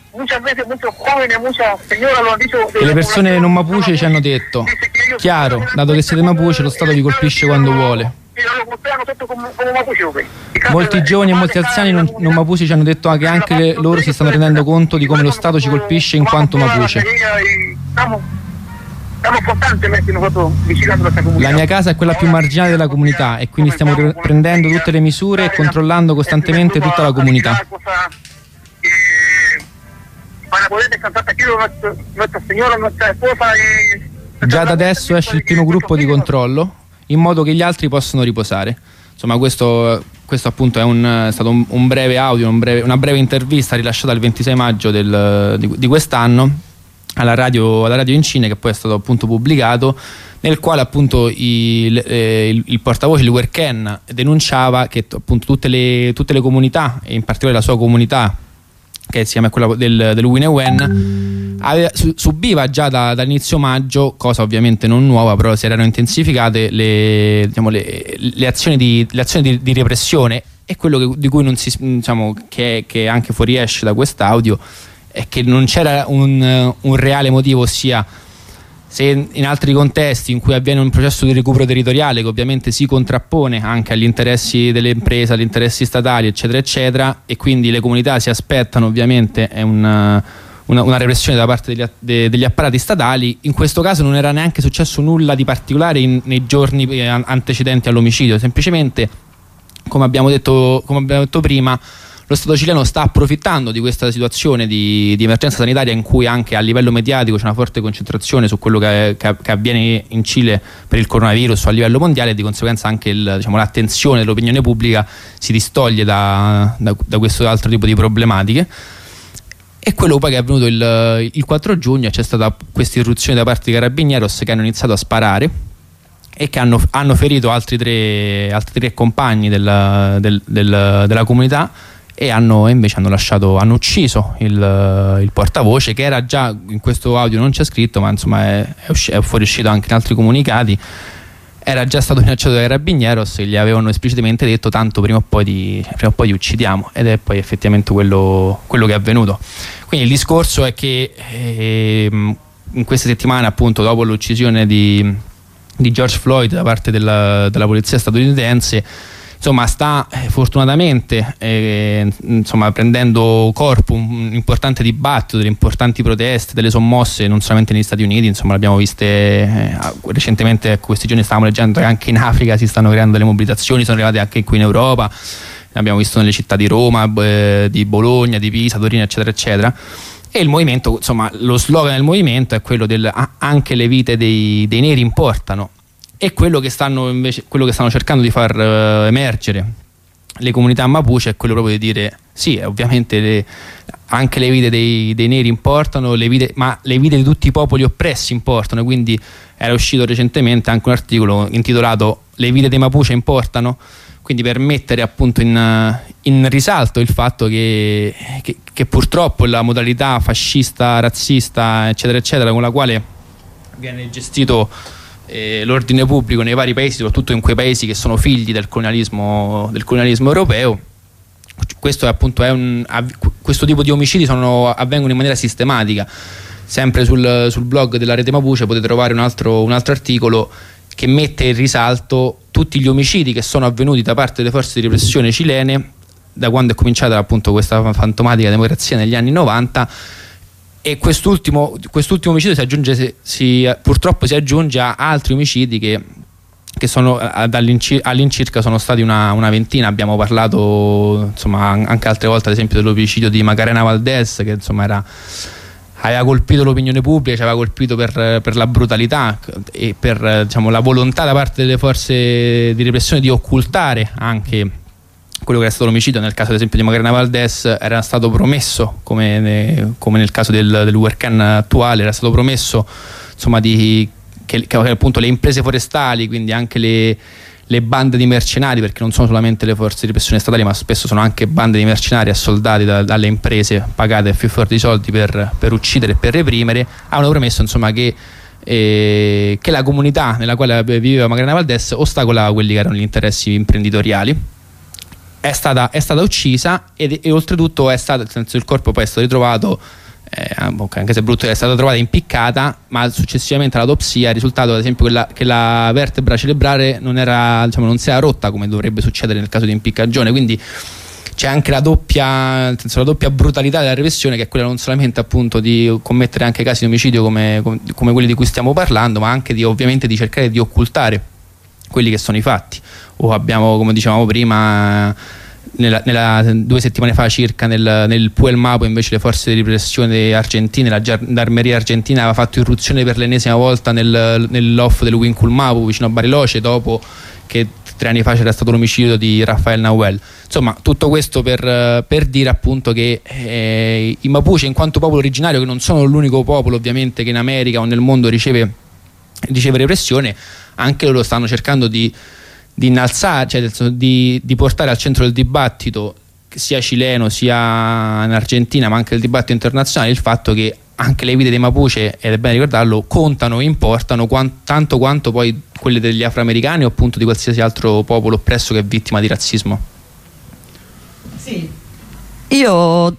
E le persone non mapuche ci hanno detto: chiaro, dato che siete mapuche lo Stato vi colpisce quando vuole. si lo considerano tutto come, come Mapuche. Molti giovani e molti anziani non, non Mapuche ci hanno detto che anche le, loro si stanno rendendo conto di come lo Stato ci colpisce in quanto Mapuche. Stiamo, stiamo costantemente nosotros vigilando questa comunità. La mia casa è quella più marginale della comunità e quindi stiamo pre- prendendo tutte le misure e controllando costantemente tutta la comunità. Para poder descansar tranquilo nuestra señora, nuestra esposa y... Già da adesso esce il primo gruppo di controllo in modo che gli altri possano riposare. Insomma, questo, questo appunto è, un, è stato un, un breve audio, un breve, una breve intervista rilasciata il ventisei maggio del, di, di quest'anno alla radio, alla radio Incine, che poi è stato appunto pubblicato, nel quale appunto il, eh, il, il portavoce Luerken denunciava che appunto tutte le, tutte le comunità, e in particolare la sua comunità, che si chiama quella del, del Winawen, aveva, su, subiva già da, dall'inizio maggio, cosa ovviamente non nuova, però si erano intensificate le, diciamo, le, le azioni, di, le azioni di, di repressione, e quello che, di cui non si, diciamo, che, che anche fuoriesce da quest'audio è che non c'era un, un reale motivo, ossia se in altri contesti in cui avviene un processo di recupero territoriale che ovviamente si contrappone anche agli interessi delle imprese, agli interessi statali, eccetera eccetera, e quindi le comunità si aspettano ovviamente è una, una, una repressione da parte degli, de, degli apparati statali, in questo caso non era neanche successo nulla di particolare in, nei giorni antecedenti all'omicidio, semplicemente come abbiamo detto, come abbiamo detto prima, lo Stato cileno sta approfittando di questa situazione di, di emergenza sanitaria in cui anche a livello mediatico c'è una forte concentrazione su quello che, che, che avviene in Cile per il coronavirus a livello mondiale, e di conseguenza anche il, diciamo, l'attenzione dell'opinione pubblica si distoglie da, da, da questo altro tipo di problematiche. E quello poi che è avvenuto il, il quattro giugno, c'è stata questa irruzione da parte dei Carabineros che hanno iniziato a sparare e che hanno, hanno ferito altri tre, altri tre compagni della, del, del, della comunità, e hanno invece hanno lasciato, hanno ucciso il, il portavoce, che era già, in questo audio non c'è scritto, ma insomma è, è, usci- è fuoriuscito anche in altri comunicati, era già stato minacciato dai Carabineros e gli avevano esplicitamente detto tanto prima o poi ti, prima o poi ti uccidiamo, ed è poi effettivamente quello, quello che è avvenuto. Quindi il discorso è che eh, in queste settimane, appunto, dopo l'uccisione di, di George Floyd da parte della, della polizia statunitense, insomma sta eh, fortunatamente eh, insomma, prendendo corpo un importante dibattito, delle importanti proteste, delle sommosse non solamente negli Stati Uniti, insomma l'abbiamo viste eh, recentemente, ecco, questi giorni stavamo leggendo che anche in Africa si stanno creando delle mobilitazioni, sono arrivate anche qui in Europa, ne abbiamo visto nelle città di Roma, eh, di Bologna, di Pisa, Torino, eccetera eccetera. E il movimento, insomma, lo slogan del movimento è quello del ah, anche le vite dei, dei neri importano. E quello che stanno invece quello che stanno cercando di far uh, emergere le comunità Mapuche è quello proprio di dire sì, ovviamente le, anche le vite dei, dei neri importano, le vite, ma le vite di tutti i popoli oppressi importano. Quindi era uscito recentemente anche un articolo intitolato "Le vite dei Mapuche importano", quindi per mettere appunto in, in risalto il fatto che, che, che purtroppo la modalità fascista, razzista, eccetera eccetera, con la quale viene gestito Eh, l'ordine pubblico nei vari paesi, soprattutto in quei paesi che sono figli del colonialismo, del colonialismo europeo, questo è appunto è un, questo tipo di omicidi sono, avvengono in maniera sistematica. Sempre sul, sul blog della Rete Mapuche potete trovare un altro, un altro articolo che mette in risalto tutti gli omicidi che sono avvenuti da parte delle forze di repressione cilene da quando è cominciata appunto questa fantomatica democrazia negli anni novanta. E quest'ultimo, quest'ultimo omicidio si aggiunge, si, purtroppo si aggiunge a altri omicidi che, che sono all'incirca sono stati una, una ventina. Abbiamo parlato insomma anche altre volte ad esempio dell'omicidio di Macarena Valdés, che insomma era, aveva colpito l'opinione pubblica, ci aveva colpito per, per la brutalità e per, diciamo, la volontà da parte delle forze di repressione di occultare anche quello che era stato l'omicidio. Nel caso ad esempio di Macarena Valdés era stato promesso, come, ne, come nel caso del, del Huercan attuale, era stato promesso insomma di, che, che appunto le imprese forestali, quindi anche le, le bande di mercenari, perché non sono solamente le forze di repressione statali ma spesso sono anche bande di mercenari assoldati da, dalle imprese pagate a più forti di soldi per, per uccidere e per reprimere, avevano promesso insomma che eh, che la comunità nella quale viveva Macarena Valdés ostacolava quelli che erano gli interessi imprenditoriali. È stata, è stata uccisa e, e oltretutto è stata, nel senso, il corpo poi è stato ritrovato eh, anche se è brutto, è stata trovata impiccata, ma successivamente all'autopsia è risultato ad esempio che la, che la vertebra cerebrale non era, diciamo, non si era rotta come dovrebbe succedere nel caso di impiccagione, quindi c'è anche la doppia, nel senso, la doppia brutalità della repressione, che è quella non solamente appunto di commettere anche casi di omicidio come, come quelli di cui stiamo parlando, ma anche di, ovviamente, di cercare di occultare quelli che sono i fatti. O abbiamo, come dicevamo prima, nella, nella, due settimane fa circa nel, nel Puel Mapo, invece le forze di repressione argentine, la gendarmeria argentina aveva fatto irruzione per l'ennesima volta nel, nell'off del Wincul Mapo vicino a Bariloche, dopo che tre anni fa c'era stato l'omicidio di Rafael Nahuel. Insomma, tutto questo per, per dire appunto che eh, i Mapuche, in quanto popolo originario, che non sono l'unico popolo ovviamente che in America o nel mondo riceve, riceve repressione, anche loro stanno cercando di, di innalzare, cioè di, di portare al centro del dibattito, sia cileno sia in Argentina, ma anche il dibattito internazionale, il fatto che anche le vite dei Mapuche, ed è bene ricordarlo, contano e importano quant- tanto quanto poi quelle degli afroamericani o appunto di qualsiasi altro popolo oppresso che è vittima di razzismo. Sì. Io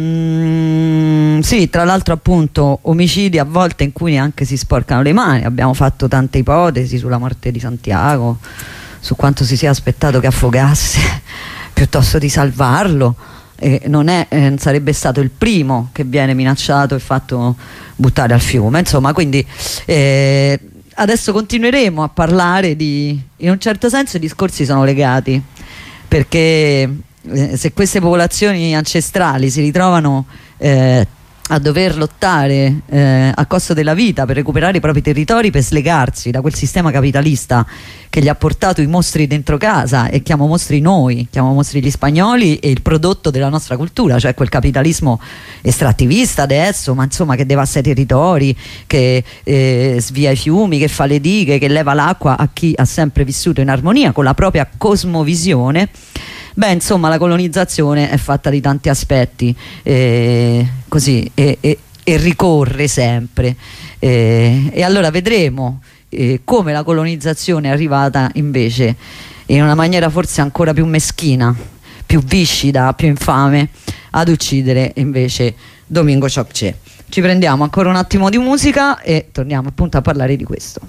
mm, sì, tra l'altro appunto omicidi a volte in cui neanche si sporcano le mani. Abbiamo fatto tante ipotesi sulla morte di Santiago, su quanto si sia aspettato che affogasse piuttosto di salvarlo. Eh, non è, eh, sarebbe stato il primo che viene minacciato e fatto buttare al fiume, insomma, quindi eh, adesso continueremo a parlare di, in un certo senso i discorsi sono legati, perché eh, se queste popolazioni ancestrali si ritrovano eh, a dover lottare eh, a costo della vita per recuperare i propri territori, per slegarsi da quel sistema capitalista che gli ha portato i mostri dentro casa, e chiamo mostri noi, chiamo mostri gli spagnoli e il prodotto della nostra cultura, cioè quel capitalismo estrattivista adesso, ma insomma che devasta i territori, che eh, svia i fiumi, che fa le dighe, che leva l'acqua a chi ha sempre vissuto in armonia con la propria cosmovisione. Beh, insomma, la colonizzazione è fatta di tanti aspetti, eh, così, e, e, e ricorre sempre. Eh, e allora vedremo eh, come la colonizzazione è arrivata invece in una maniera forse ancora più meschina, più viscida, più infame, ad uccidere invece Domingo Chokche. Ci prendiamo ancora un attimo di musica e torniamo appunto a parlare di questo.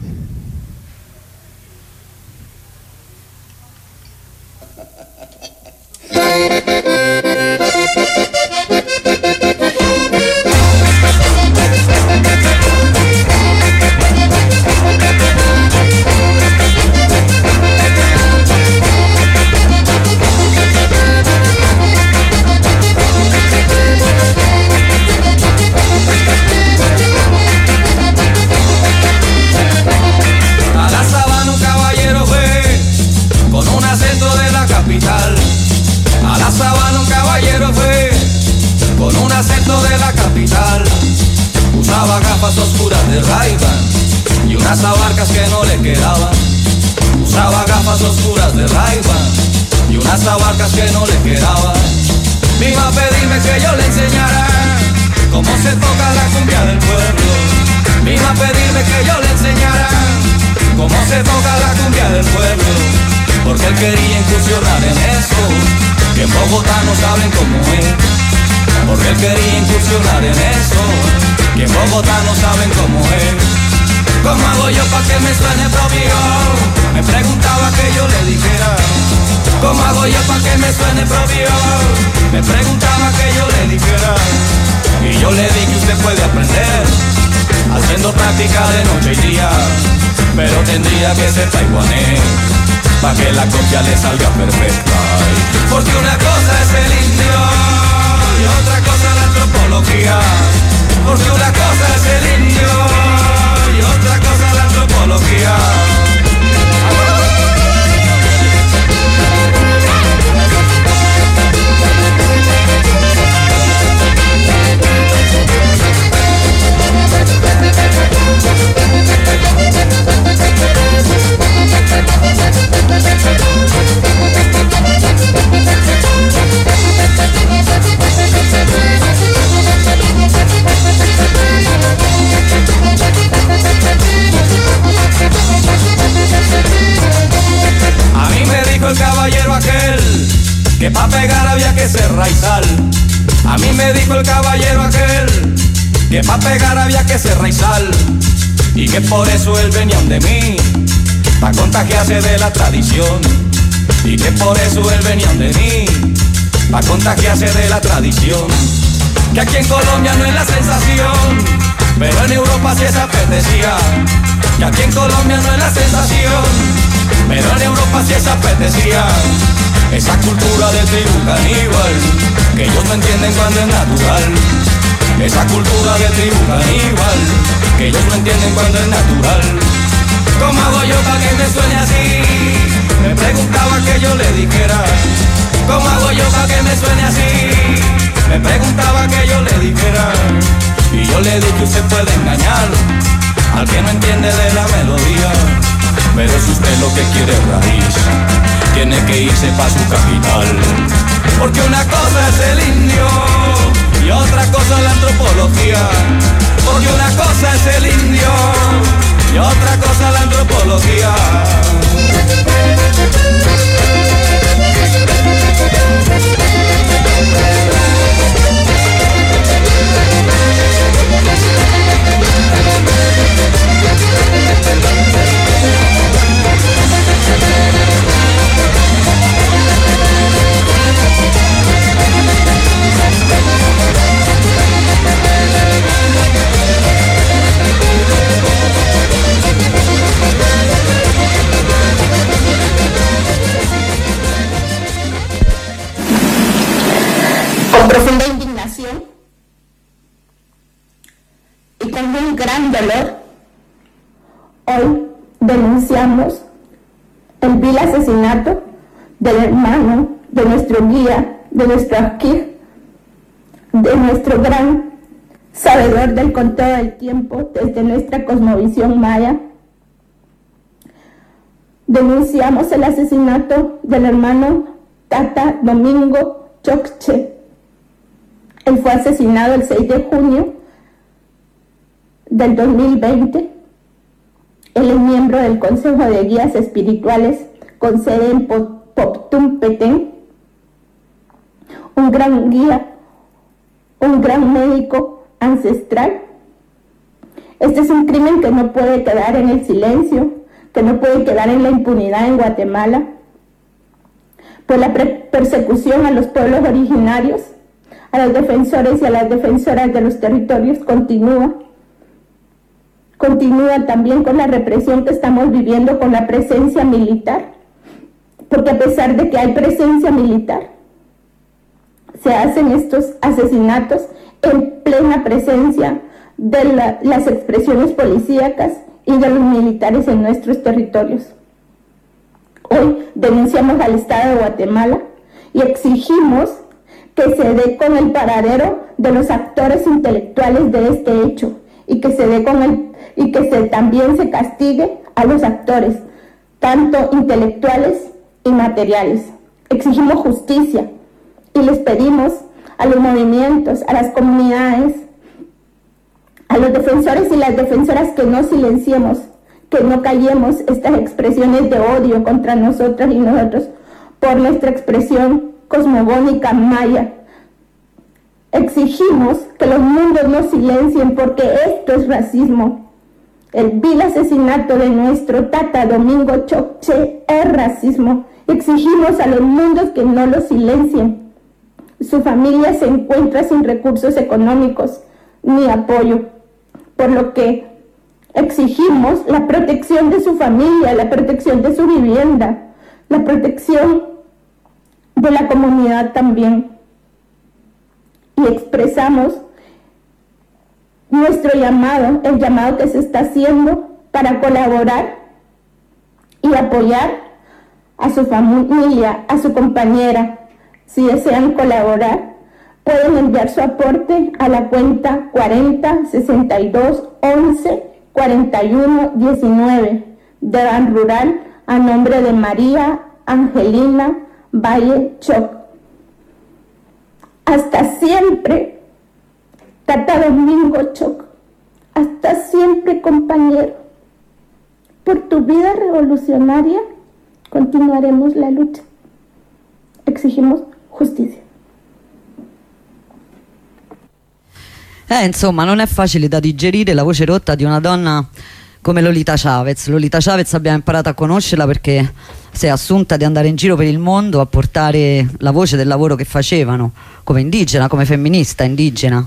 A la sabana un caballero fue con un acento de la capital. Usaba gafas oscuras de Ray-Ban y unas abarcas que no le quedaban. Usaba gafas oscuras de Ray-Ban y unas abarcas que no le quedaban. Vino a pedirme que yo le enseñara cómo se toca la cumbia del pueblo. Vino a pedirme que yo le enseñara cómo se toca la cumbia del pueblo. Porque él quería incursionar en eso, que en Bogotá no saben cómo es. Porque él quería incursionar en eso, que en Bogotá no saben cómo es. ¿Cómo hago yo pa' que me suene propio? Me preguntaba que yo le dijera. ¿Cómo hago yo pa' que me suene propio? Me preguntaba que yo le dijera. Y yo le dije que usted puede aprender haciendo práctica de noche y día, pero tendría que ser taiwanés pa' que la copia le salga perfecta. Porque una cosa es el indio y otra cosa la antropología. Porque una cosa es el indio y otra cosa la antropología. A mí me dijo el caballero aquel que pa' pegar había que ser raizal. A mí me dijo el caballero aquel que pa' pegar había que ser raizal, y que por eso él venía de mí, pa' contagiarse de la tradición, y que por eso él venía de mí, pa' contagiarse de la tradición. Que aquí en Colombia no es la sensación, pero en Europa sí es apetecía. Que aquí en Colombia no es la sensación, pero en Europa sí es apetecía. Esa cultura del tribu caníbal, que ellos no entienden cuando es natural. Esa cultura del tribu caníbal, que ellos no entienden cuando es natural. ¿Cómo hago yo para que me suene así? Me preguntaba que yo le dijera. ¿Cómo hago yo para que me suene así? Me preguntaba que yo le dijera. Y yo le dije, usted puede engañar al que no entiende de la melodía, pero si usted lo que quiere es raíz, tiene que irse pa' su capital. Porque una cosa es el indio y otra cosa la antropología. Porque una cosa es el indio y otra cosa la antropología. Con profunda indignación y con un gran dolor, hoy denunciamos el vil asesinato del hermano, de nuestro guía, de nuestro akir, de nuestro gran sabedor del conteo del tiempo desde nuestra cosmovisión maya. Denunciamos el asesinato del hermano Tata Domingo Chokche. Él fue asesinado el seis de junio del dos mil veinte. Él es miembro del Consejo de Guías Espirituales con sede en Poptum Petén. Un gran guía, un gran médico ancestral. Este es un crimen que no puede quedar en el silencio, que no puede quedar en la impunidad en Guatemala. Pues la persecución a los pueblos originarios, a los defensores y a las defensoras de los territorios continúa. Continúa también con la represión que estamos viviendo con la presencia militar, porque a pesar de que hay presencia militar, se hacen estos asesinatos en plena presencia de la, las expresiones policíacas y de los militares en nuestros territorios. Hoy denunciamos al Estado de Guatemala y exigimos que se dé con el paradero de los actores intelectuales de este hecho y que se dé con el y que se, también se castigue a los actores, tanto intelectuales y materiales. Exigimos justicia y les pedimos a los movimientos, a las comunidades, a los defensores y las defensoras que no silenciemos, que no callemos estas expresiones de odio contra nosotras y nosotros por nuestra expresión cosmogónica maya. Exigimos que los mundos no silencien porque esto es racismo. El vil asesinato de nuestro Tata Domingo Chokche es racismo. Exigimos a los mundos que no lo silencien. Su familia se encuentra sin recursos económicos ni apoyo, por lo que exigimos la protección de su familia, la protección de su vivienda, la protección de la comunidad también. Y expresamos nuestro llamado, el llamado que se está haciendo para colaborar y apoyar a su familia, a su compañera. Si desean colaborar, pueden enviar su aporte a la cuenta cuarenta, sesenta y dos, once, cuarenta y uno, diecinueve de Ban Rural a nombre de María Angelina Valle Choc. Hasta siempre, Tata Domingo Choc. Hasta siempre, compañero. Por tu vida revolucionaria, continuaremos la lucha. Exigimos justicia. Eh, insomma, non è facile da digerire la voce rotta di una donna come Lolita Chavez. Lolita Chavez abbiamo imparato a conoscerla perché si è assunta di andare in giro per il mondo a portare la voce del lavoro che facevano come indigena, come femminista indigena,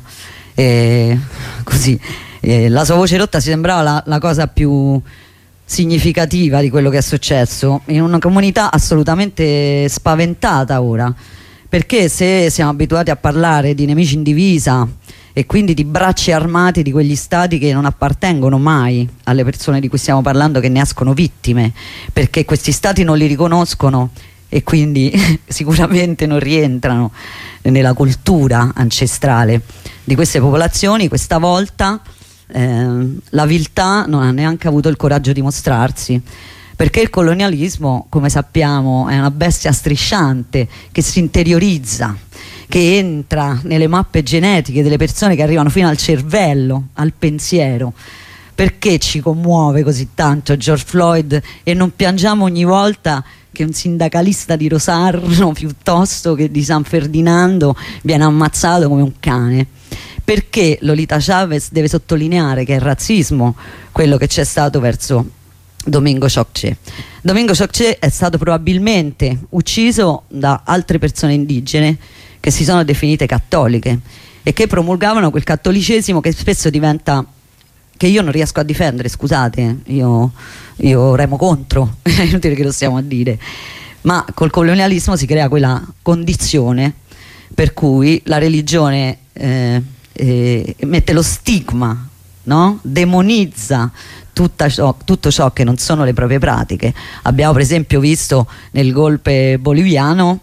e così e la sua voce rotta si sembrava la, la cosa più significativa di quello che è successo in una comunità assolutamente spaventata ora, perché se siamo abituati a parlare di nemici in divisa e quindi di bracci armati di quegli stati che non appartengono mai alle persone di cui stiamo parlando, che ne escono vittime perché questi stati non li riconoscono e quindi sicuramente non rientrano nella cultura ancestrale di queste popolazioni, questa volta eh, la viltà non ha neanche avuto il coraggio di mostrarsi, perché il colonialismo, come sappiamo, è una bestia strisciante che si interiorizza, che entra nelle mappe genetiche delle persone, che arrivano fino al cervello, al pensiero. Perché ci commuove così tanto George Floyd e non piangiamo ogni volta che un sindacalista di Rosarno piuttosto che di San Ferdinando viene ammazzato come un cane? Perché Lolita Chavez deve sottolineare che è razzismo quello che c'è stato verso Domingo Chokche. Domingo Chokche è stato probabilmente ucciso da altre persone indigene che si sono definite cattoliche e che promulgavano quel cattolicesimo che spesso diventa, che io non riesco a difendere, scusate, io, io remo contro, è inutile che lo stiamo a dire, ma col colonialismo si crea quella condizione per cui la religione eh, eh, mette lo stigma, no? Demonizza tutta ciò, tutto ciò che non sono le proprie pratiche. Abbiamo per esempio visto nel golpe boliviano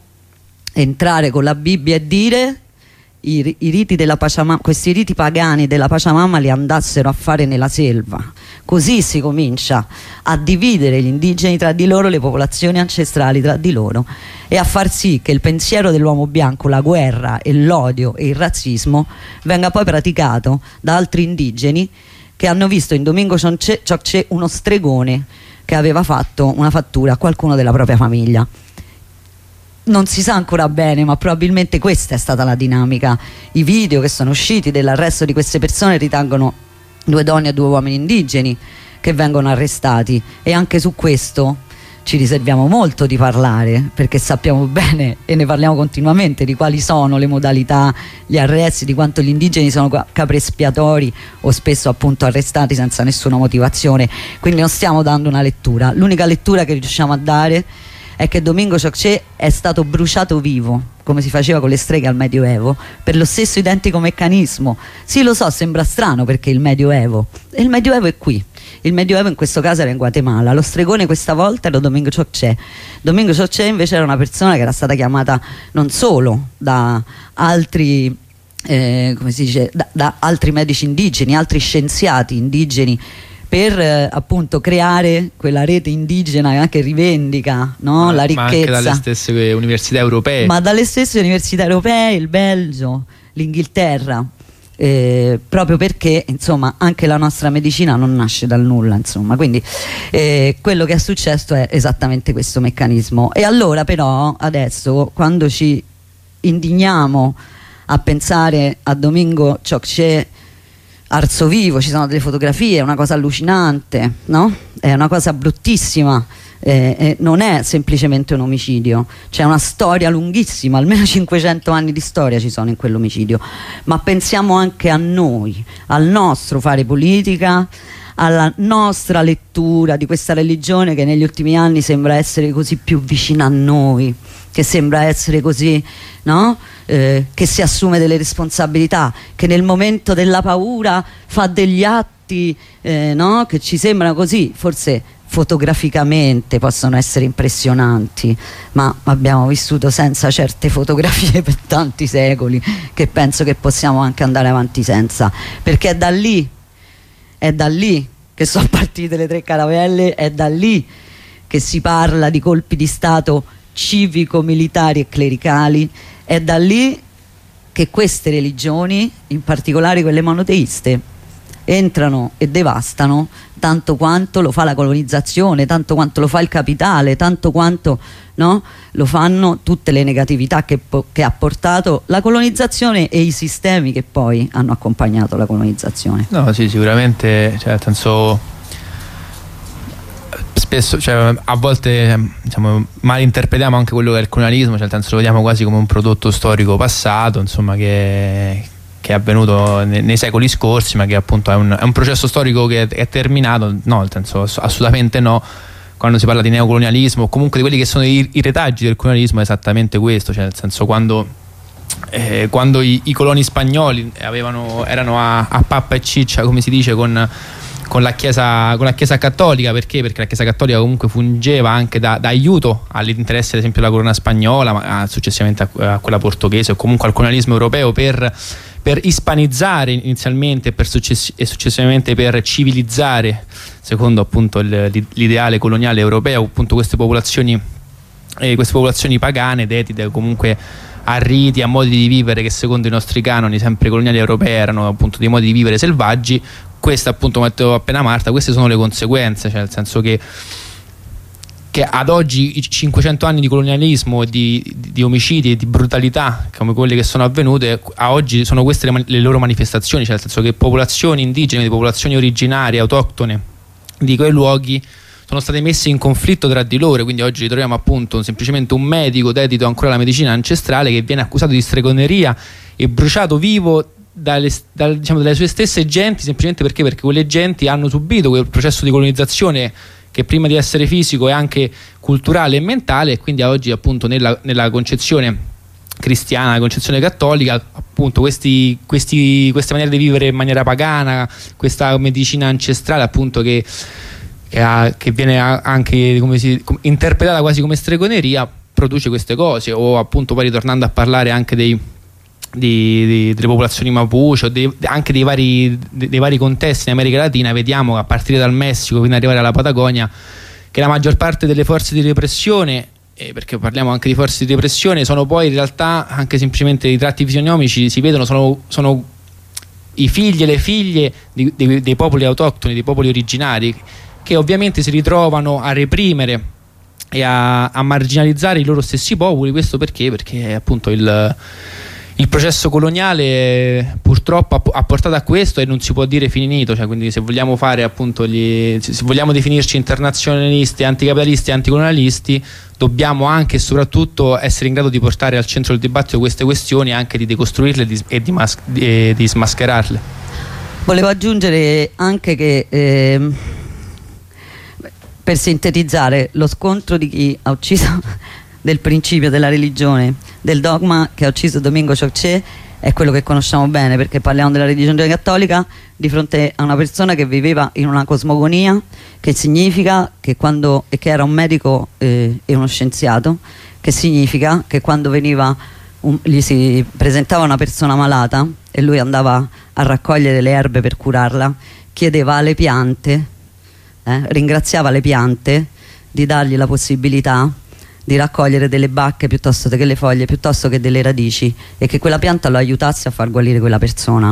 entrare con la Bibbia e dire i, i riti della Pachamama, questi riti pagani della Pachamama li andassero a fare nella selva. Così si comincia a dividere gli indigeni tra di loro, le popolazioni ancestrali tra di loro, e a far sì che il pensiero dell'uomo bianco, la guerra e l'odio e il razzismo venga poi praticato da altri indigeni che hanno visto in Domingo Chokche uno stregone che aveva fatto una fattura a qualcuno della propria famiglia. Non si sa ancora bene, ma probabilmente questa è stata la dinamica. I video che sono usciti dell'arresto di queste persone ritengono due donne e due uomini indigeni che vengono arrestati, e anche su questo ci riserviamo molto di parlare, perché sappiamo bene e ne parliamo continuamente di quali sono le modalità, gli arresti, di quanto gli indigeni sono capri espiatori o spesso appunto arrestati senza nessuna motivazione. Quindi non stiamo dando una lettura, l'unica lettura che riusciamo a dare è che Domingo Chokche è stato bruciato vivo, come si faceva con le streghe al Medioevo, per lo stesso identico meccanismo. Sì, lo so, sembra strano perché il Medioevo, e il Medioevo è qui. Il Medioevo in questo caso era in Guatemala, lo stregone questa volta era Domingo Chokche. Domingo Chokche invece era una persona che era stata chiamata non solo da altri, eh, come si dice, da, da altri medici indigeni, altri scienziati indigeni, per eh, appunto creare quella rete indigena che rivendica, no? ma, la ricchezza, ma anche dalle stesse università europee, ma dalle stesse università europee, il Belgio, l'Inghilterra, eh, proprio perché insomma anche la nostra medicina non nasce dal nulla, insomma. Quindi eh, quello che è successo è esattamente questo meccanismo. E allora però adesso, quando ci indigniamo a pensare a Domingo Chokche arso vivo, ci sono delle fotografie, è una cosa allucinante, no? È una cosa bruttissima, eh, eh, non è semplicemente un omicidio, c'è una storia lunghissima, almeno cinquecento anni di storia ci sono in quell'omicidio. Ma pensiamo anche a noi, al nostro fare politica, alla nostra lettura di questa religione che negli ultimi anni sembra essere così più vicina a noi, che sembra essere così, no? Eh, che si assume delle responsabilità, che nel momento della paura fa degli atti, eh, no? Che ci sembrano così, forse fotograficamente possono essere impressionanti, ma abbiamo vissuto senza certe fotografie per tanti secoli, che penso che possiamo anche andare avanti senza, perché è da lì è da lì che sono partite le tre caravelle, è da lì che si parla di colpi di stato civico, militari e clericali, è da lì che queste religioni, in particolare quelle monoteiste entrano e devastano tanto quanto lo fa la colonizzazione, tanto quanto lo fa il capitale, tanto quanto, no, lo fanno tutte le negatività che, che ha portato la colonizzazione e i sistemi che poi hanno accompagnato la colonizzazione. No, sì, sicuramente, cioè, nel senso, spesso, cioè, a volte, diciamo, malinterpretiamo anche quello che è il colonialismo, cioè nel senso lo vediamo quasi come un prodotto storico passato, insomma, che, che è avvenuto nei, nei secoli scorsi, ma che appunto è un, è un processo storico che è, è terminato. No, nel senso, assolutamente no. Quando si parla di neocolonialismo o comunque di quelli che sono i, i retaggi del colonialismo è esattamente questo, cioè nel senso, quando, eh, quando i, i coloni spagnoli avevano, erano a, a pappa e ciccia, come si dice, con Con la, chiesa, con la Chiesa cattolica. Perché? Perché la Chiesa cattolica comunque fungeva anche da, da aiuto all'interesse, ad esempio, della corona spagnola, ma successivamente a, a quella portoghese, o comunque al colonialismo europeo, per, per ispanizzare inizialmente per successi- e successivamente per civilizzare, secondo appunto il, l'ideale coloniale europeo, appunto queste popolazioni, eh, queste popolazioni pagane, dedite comunque a riti, a modi di vivere che secondo i nostri canoni sempre coloniali europei erano appunto dei modi di vivere selvaggi. Queste, appunto, come ha detto appena Marta, queste sono le conseguenze, cioè nel senso che, che ad oggi i cinquecento anni di colonialismo, di, di, di omicidi e di brutalità come quelle che sono avvenute, a oggi sono queste le, le loro manifestazioni, cioè nel senso che popolazioni indigene, di popolazioni originarie, autoctone di quei luoghi sono state messe in conflitto tra di loro. Quindi oggi ritroviamo appunto semplicemente un medico dedito ancora alla medicina ancestrale che viene accusato di stregoneria e bruciato vivo Dalle, dal, diciamo, dalle sue stesse genti, semplicemente perché perché quelle genti hanno subito quel processo di colonizzazione che prima di essere fisico è anche culturale e mentale, e quindi a oggi appunto nella, nella concezione cristiana, la concezione cattolica, appunto questi, questi, queste maniere di vivere in maniera pagana, questa medicina ancestrale appunto che, che, ha, che viene anche come si, come, interpretata quasi come stregoneria, produce queste cose. O appunto poi ritornando a parlare anche dei Di, di, delle popolazioni Mapuche o dei, anche dei vari, dei, dei vari contesti in America Latina, vediamo a partire dal Messico fino ad arrivare alla Patagonia che la maggior parte delle forze di repressione, eh, perché parliamo anche di forze di repressione, sono poi in realtà anche semplicemente i tratti fisionomici si vedono, sono, sono i figli e le figlie di, dei, dei popoli autoctoni, dei popoli originari, che ovviamente si ritrovano a reprimere e a, a marginalizzare i loro stessi popoli. Questo perché? Perché appunto il Il processo coloniale purtroppo ha portato a questo e non si può dire finito, cioè, quindi se vogliamo fare appunto gli, se vogliamo definirci internazionalisti, anticapitalisti, anticolonialisti, dobbiamo anche e soprattutto essere in grado di portare al centro del dibattito queste questioni, anche di decostruirle e di, mas- di, di smascherarle. Volevo aggiungere anche che eh, per sintetizzare, lo scontro di chi ha ucciso del principio della religione, del dogma che ha ucciso Domingo Choché, è quello che conosciamo bene, perché parliamo della religione cattolica di fronte a una persona che viveva in una cosmogonia, che significa che quando, e che era un medico eh, e uno scienziato, che significa che quando veniva un, gli si presentava una persona malata e lui andava a raccogliere le erbe per curarla, chiedeva alle piante, eh, ringraziava le piante di dargli la possibilità di raccogliere delle bacche piuttosto che le foglie, piuttosto che delle radici, e che quella pianta lo aiutasse a far guarire quella persona.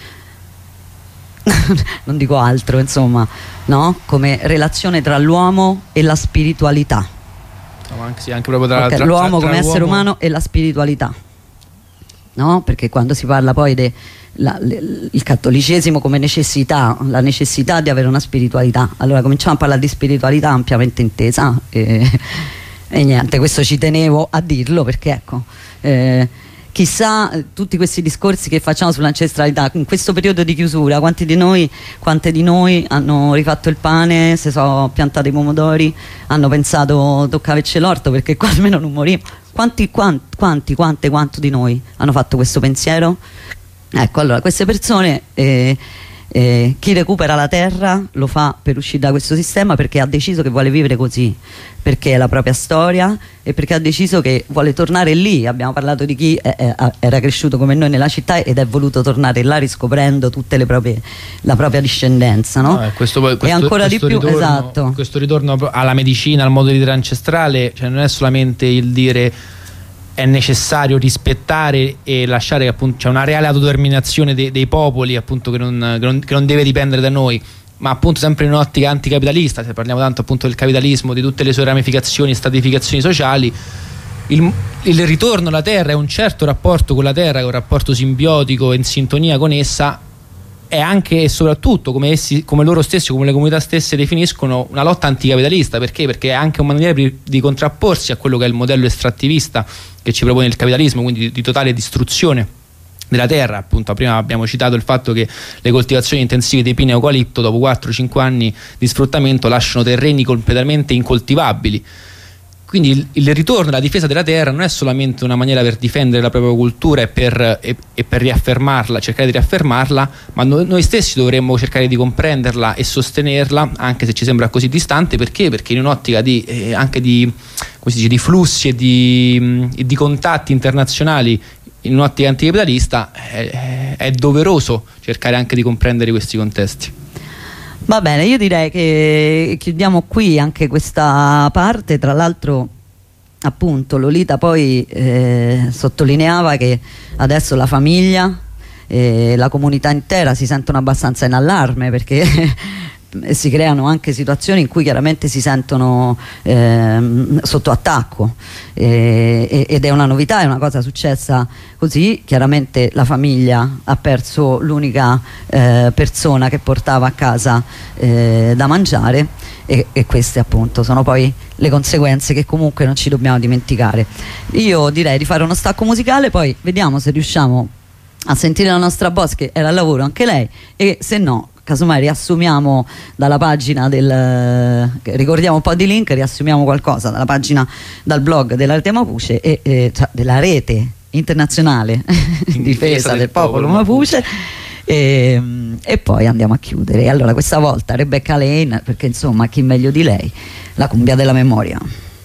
Non dico altro, insomma, no? Come relazione tra l'uomo e la spiritualità. No, anche, sì, anche proprio tra, okay, tra, l'uomo tra, tra come l'uomo... essere umano e la spiritualità, no? Perché quando si parla poi del cattolicesimo come necessità, la necessità di avere una spiritualità, allora cominciamo a parlare di spiritualità ampiamente intesa e E niente, questo ci tenevo a dirlo, perché ecco, eh, chissà tutti questi discorsi che facciamo sull'ancestralità in questo periodo di chiusura, quanti di noi, quante di noi hanno rifatto il pane, si sono piantati i pomodori, hanno pensato toccavecce l'orto perché qua almeno non moriamo. Quanti, quanti, quanti, quante, quanto di noi hanno fatto questo pensiero? Ecco, allora queste persone, eh, Eh, chi recupera la terra lo fa per uscire da questo sistema, perché ha deciso che vuole vivere così, perché è la propria storia e perché ha deciso che vuole tornare lì. Abbiamo parlato di chi è, è, era cresciuto come noi nella città ed è voluto tornare là riscoprendo tutte le proprie, la propria discendenza, no? No, questo, questo, e ancora questo di più ritorno, esatto. Questo ritorno alla medicina, al modo di dire ancestrale, cioè non è solamente il dire è necessario rispettare e lasciare che appunto c'è una reale autodeterminazione dei, dei popoli, appunto, che non, che, non, che non deve dipendere da noi, ma appunto sempre in un'ottica anticapitalista. Se parliamo tanto appunto del capitalismo, di tutte le sue ramificazioni e stratificazioni sociali, il, il ritorno alla terra è un certo rapporto con la terra, che è un rapporto simbiotico e in sintonia con essa, è anche e soprattutto, come, essi, come loro stessi, come le comunità stesse definiscono, una lotta anticapitalista. Perché? Perché è anche una maniera di, di contrapporsi a quello che è il modello estrattivista che ci propone il capitalismo, quindi di, di totale distruzione della terra. Appunto, prima abbiamo citato il fatto che le coltivazioni intensive di pino e eucalipto dopo quattro cinque anni di sfruttamento lasciano terreni completamente incoltivabili. Quindi il, il ritorno alla difesa della terra non è solamente una maniera per difendere la propria cultura e per, e, e per riaffermarla, cercare di riaffermarla, ma noi, noi stessi dovremmo cercare di comprenderla e sostenerla, anche se ci sembra così distante. Perché? Perché in un'ottica di, eh, anche di, come si dice, di flussi e di, e di contatti internazionali, in un'ottica anticapitalista, è, è doveroso cercare anche di comprendere questi contesti. Va bene, io direi che chiudiamo qui anche questa parte. Tra l'altro, appunto, Lolita poi eh, sottolineava che adesso la famiglia e la comunità intera si sentono abbastanza in allarme, perché si creano anche situazioni in cui chiaramente si sentono eh, sotto attacco, eh, ed è una novità, è una cosa successa così. Chiaramente la famiglia ha perso l'unica eh, persona che portava a casa eh, da mangiare, e, e queste appunto sono poi le conseguenze che comunque non ci dobbiamo dimenticare. Io direi di fare uno stacco musicale, poi vediamo se riusciamo a sentire la nostra boss, che era al lavoro anche lei, e se no casomai riassumiamo dalla pagina del, ricordiamo un po' di link, riassumiamo qualcosa dalla pagina, dal blog della Rete Mapuche e, e cioè della Rete Internazionale in Difesa del, del Popolo Mapuche, e, e poi andiamo a chiudere. E allora questa volta Rebecca Lane, perché insomma chi meglio di lei, la cumbia della memoria.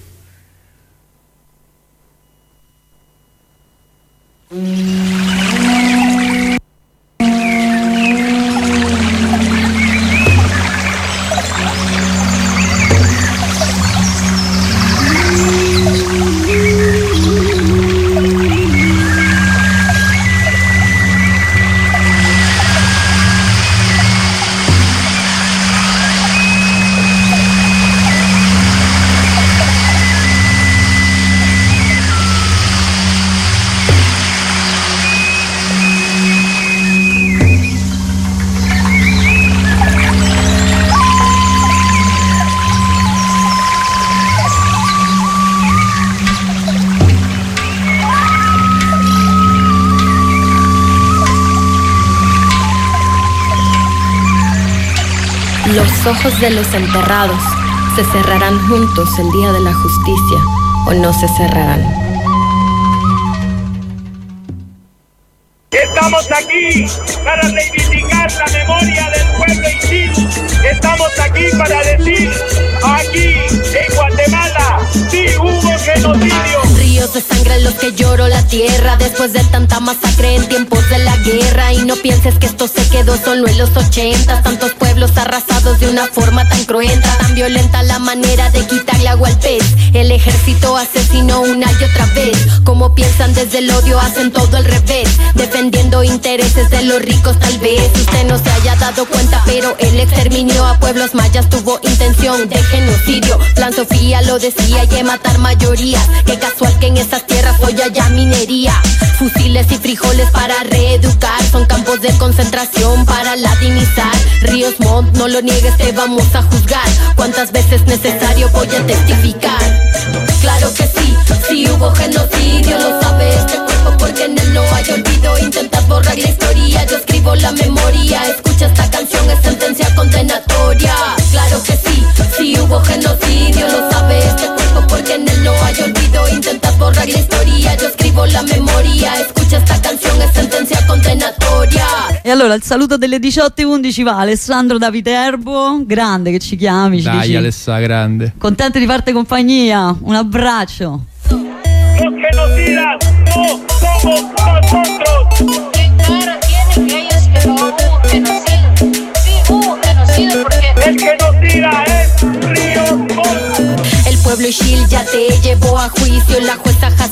Los ojos de los enterrados se cerrarán juntos el día de la justicia, o no se cerrarán. Estamos aquí para reivindicar la memoria del pueblo Ixil. Estamos aquí para decir, aquí en Guatemala, sí hubo genocidio. Ríos de sangre en los que lloró la tierra después de tanta masacre en tiempos de la guerra. Y no pienses que esto se quedó solo en los ochentas. Tantos pueblos arrasados de una forma tan cruenta, tan violenta la manera de quitarle agua al pez. El ejército asesinó una y otra vez. Como piensan desde el odio hacen todo al revés, defendiendo intereses de los ricos. Tal vez usted no se haya dado cuenta, pero el exterminio a pueblos mayas tuvo intención de genocidio. Plan Sofía lo decía, y de matar mayorías. Qué casual que en esas tierras hoy haya minería. Fusiles y frijoles para reeducar, son campos de concentración para latinizar. Ríos Montt, no lo niegues, te vamos a juzgar. Cuántas veces necesario voy a testificar. Claro que sí, sí hubo genocidio, lo sabe este cuerpo porque en él no hay olvido. Intentas borrar la historia, yo escribo la memoria. Escucha esta canción, es sentencia condenatoria. Claro que sí, sí hubo genocidio, lo sabe este cuerpo porque en él no hay olvido. Intentas borrar la historia, yo scrivo la memoria. Escucha esta canzone, è sentenza condenatoria. E allora il saluto delle diciotto e undici va Alessandro da Viterbo, grande che ci chiami, ci dai dici, Alessa, grande, contento di farti compagnia, un abbraccio. Los genocidas no somos nosotros. ¿Qué cara tienen ellos que no hubo genocidio? Sí hubo genocidio porque el genocida es Ríos Montt. El pueblo Ixil ya te llevó a juicio. La jueza Jazmín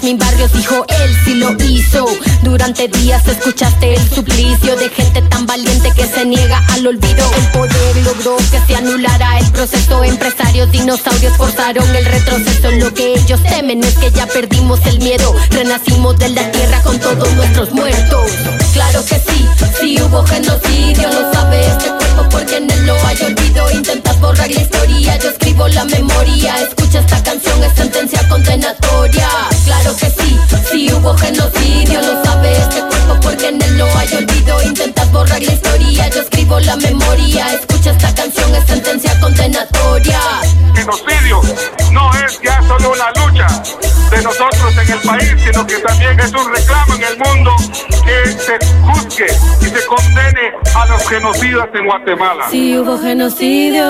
mi barrio dijo él sí lo hizo. Durante días escuchaste el suplicio de gente tan valiente que se niega al olvido. El poder logró que se anulara el proceso. Empresarios, dinosaurios forzaron el retroceso. Lo que ellos temen es que ya perdimos el miedo. Renacimos de la tierra con todos nuestros muertos. Claro que sí, sí hubo genocidio. Lo sabe este cuerpo porque en él no hay olvido. Intentas borrar la historia, yo escribo la memoria. Escucha esta canción, es sentencia condenatoria. Claro que sí, sí hubo genocidio. Lo sabe este cuerpo porque en él no hay olvido. Intentas borrar la historia, yo escribo la memoria. Escucha esta canción, es sentencia condenatoria. Genocidio no es ya solo una lucha de nosotros en el país, sino que también es un reclamo en el mundo que se juzgue y se condene a los genocidas en Guatemala. Sí hubo genocidio.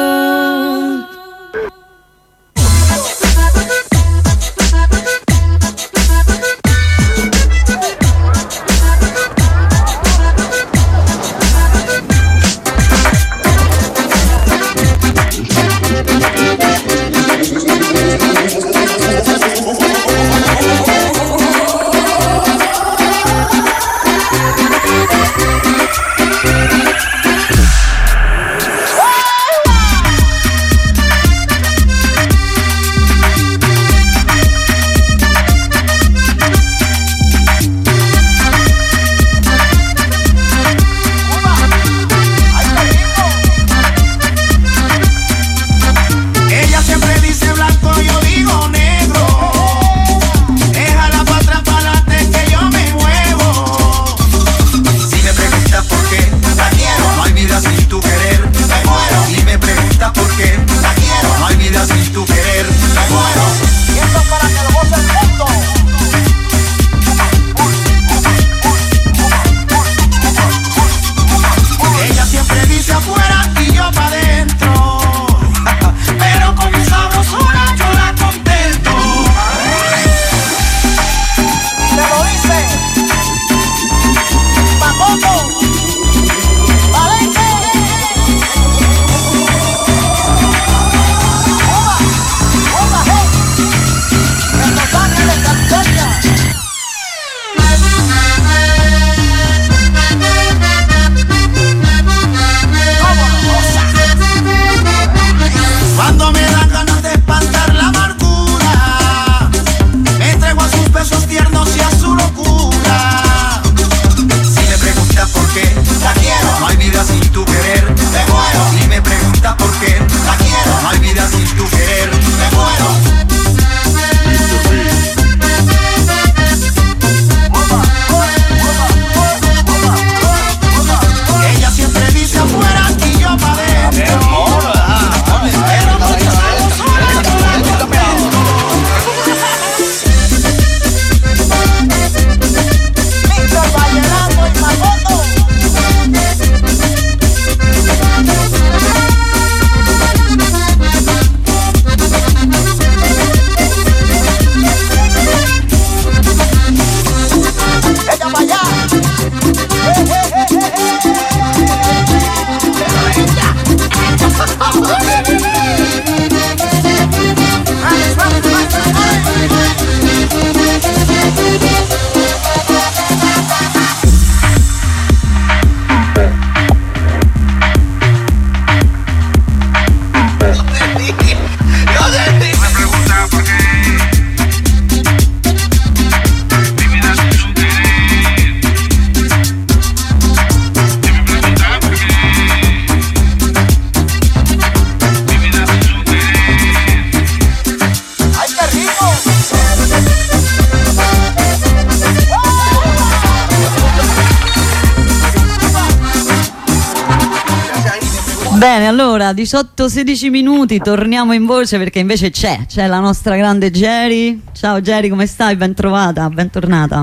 Bene, allora diciotto sedici minuti, torniamo in voce perché invece c'è, c'è la nostra grande Geri. Ciao Geri, come stai? Ben trovata, bentornata.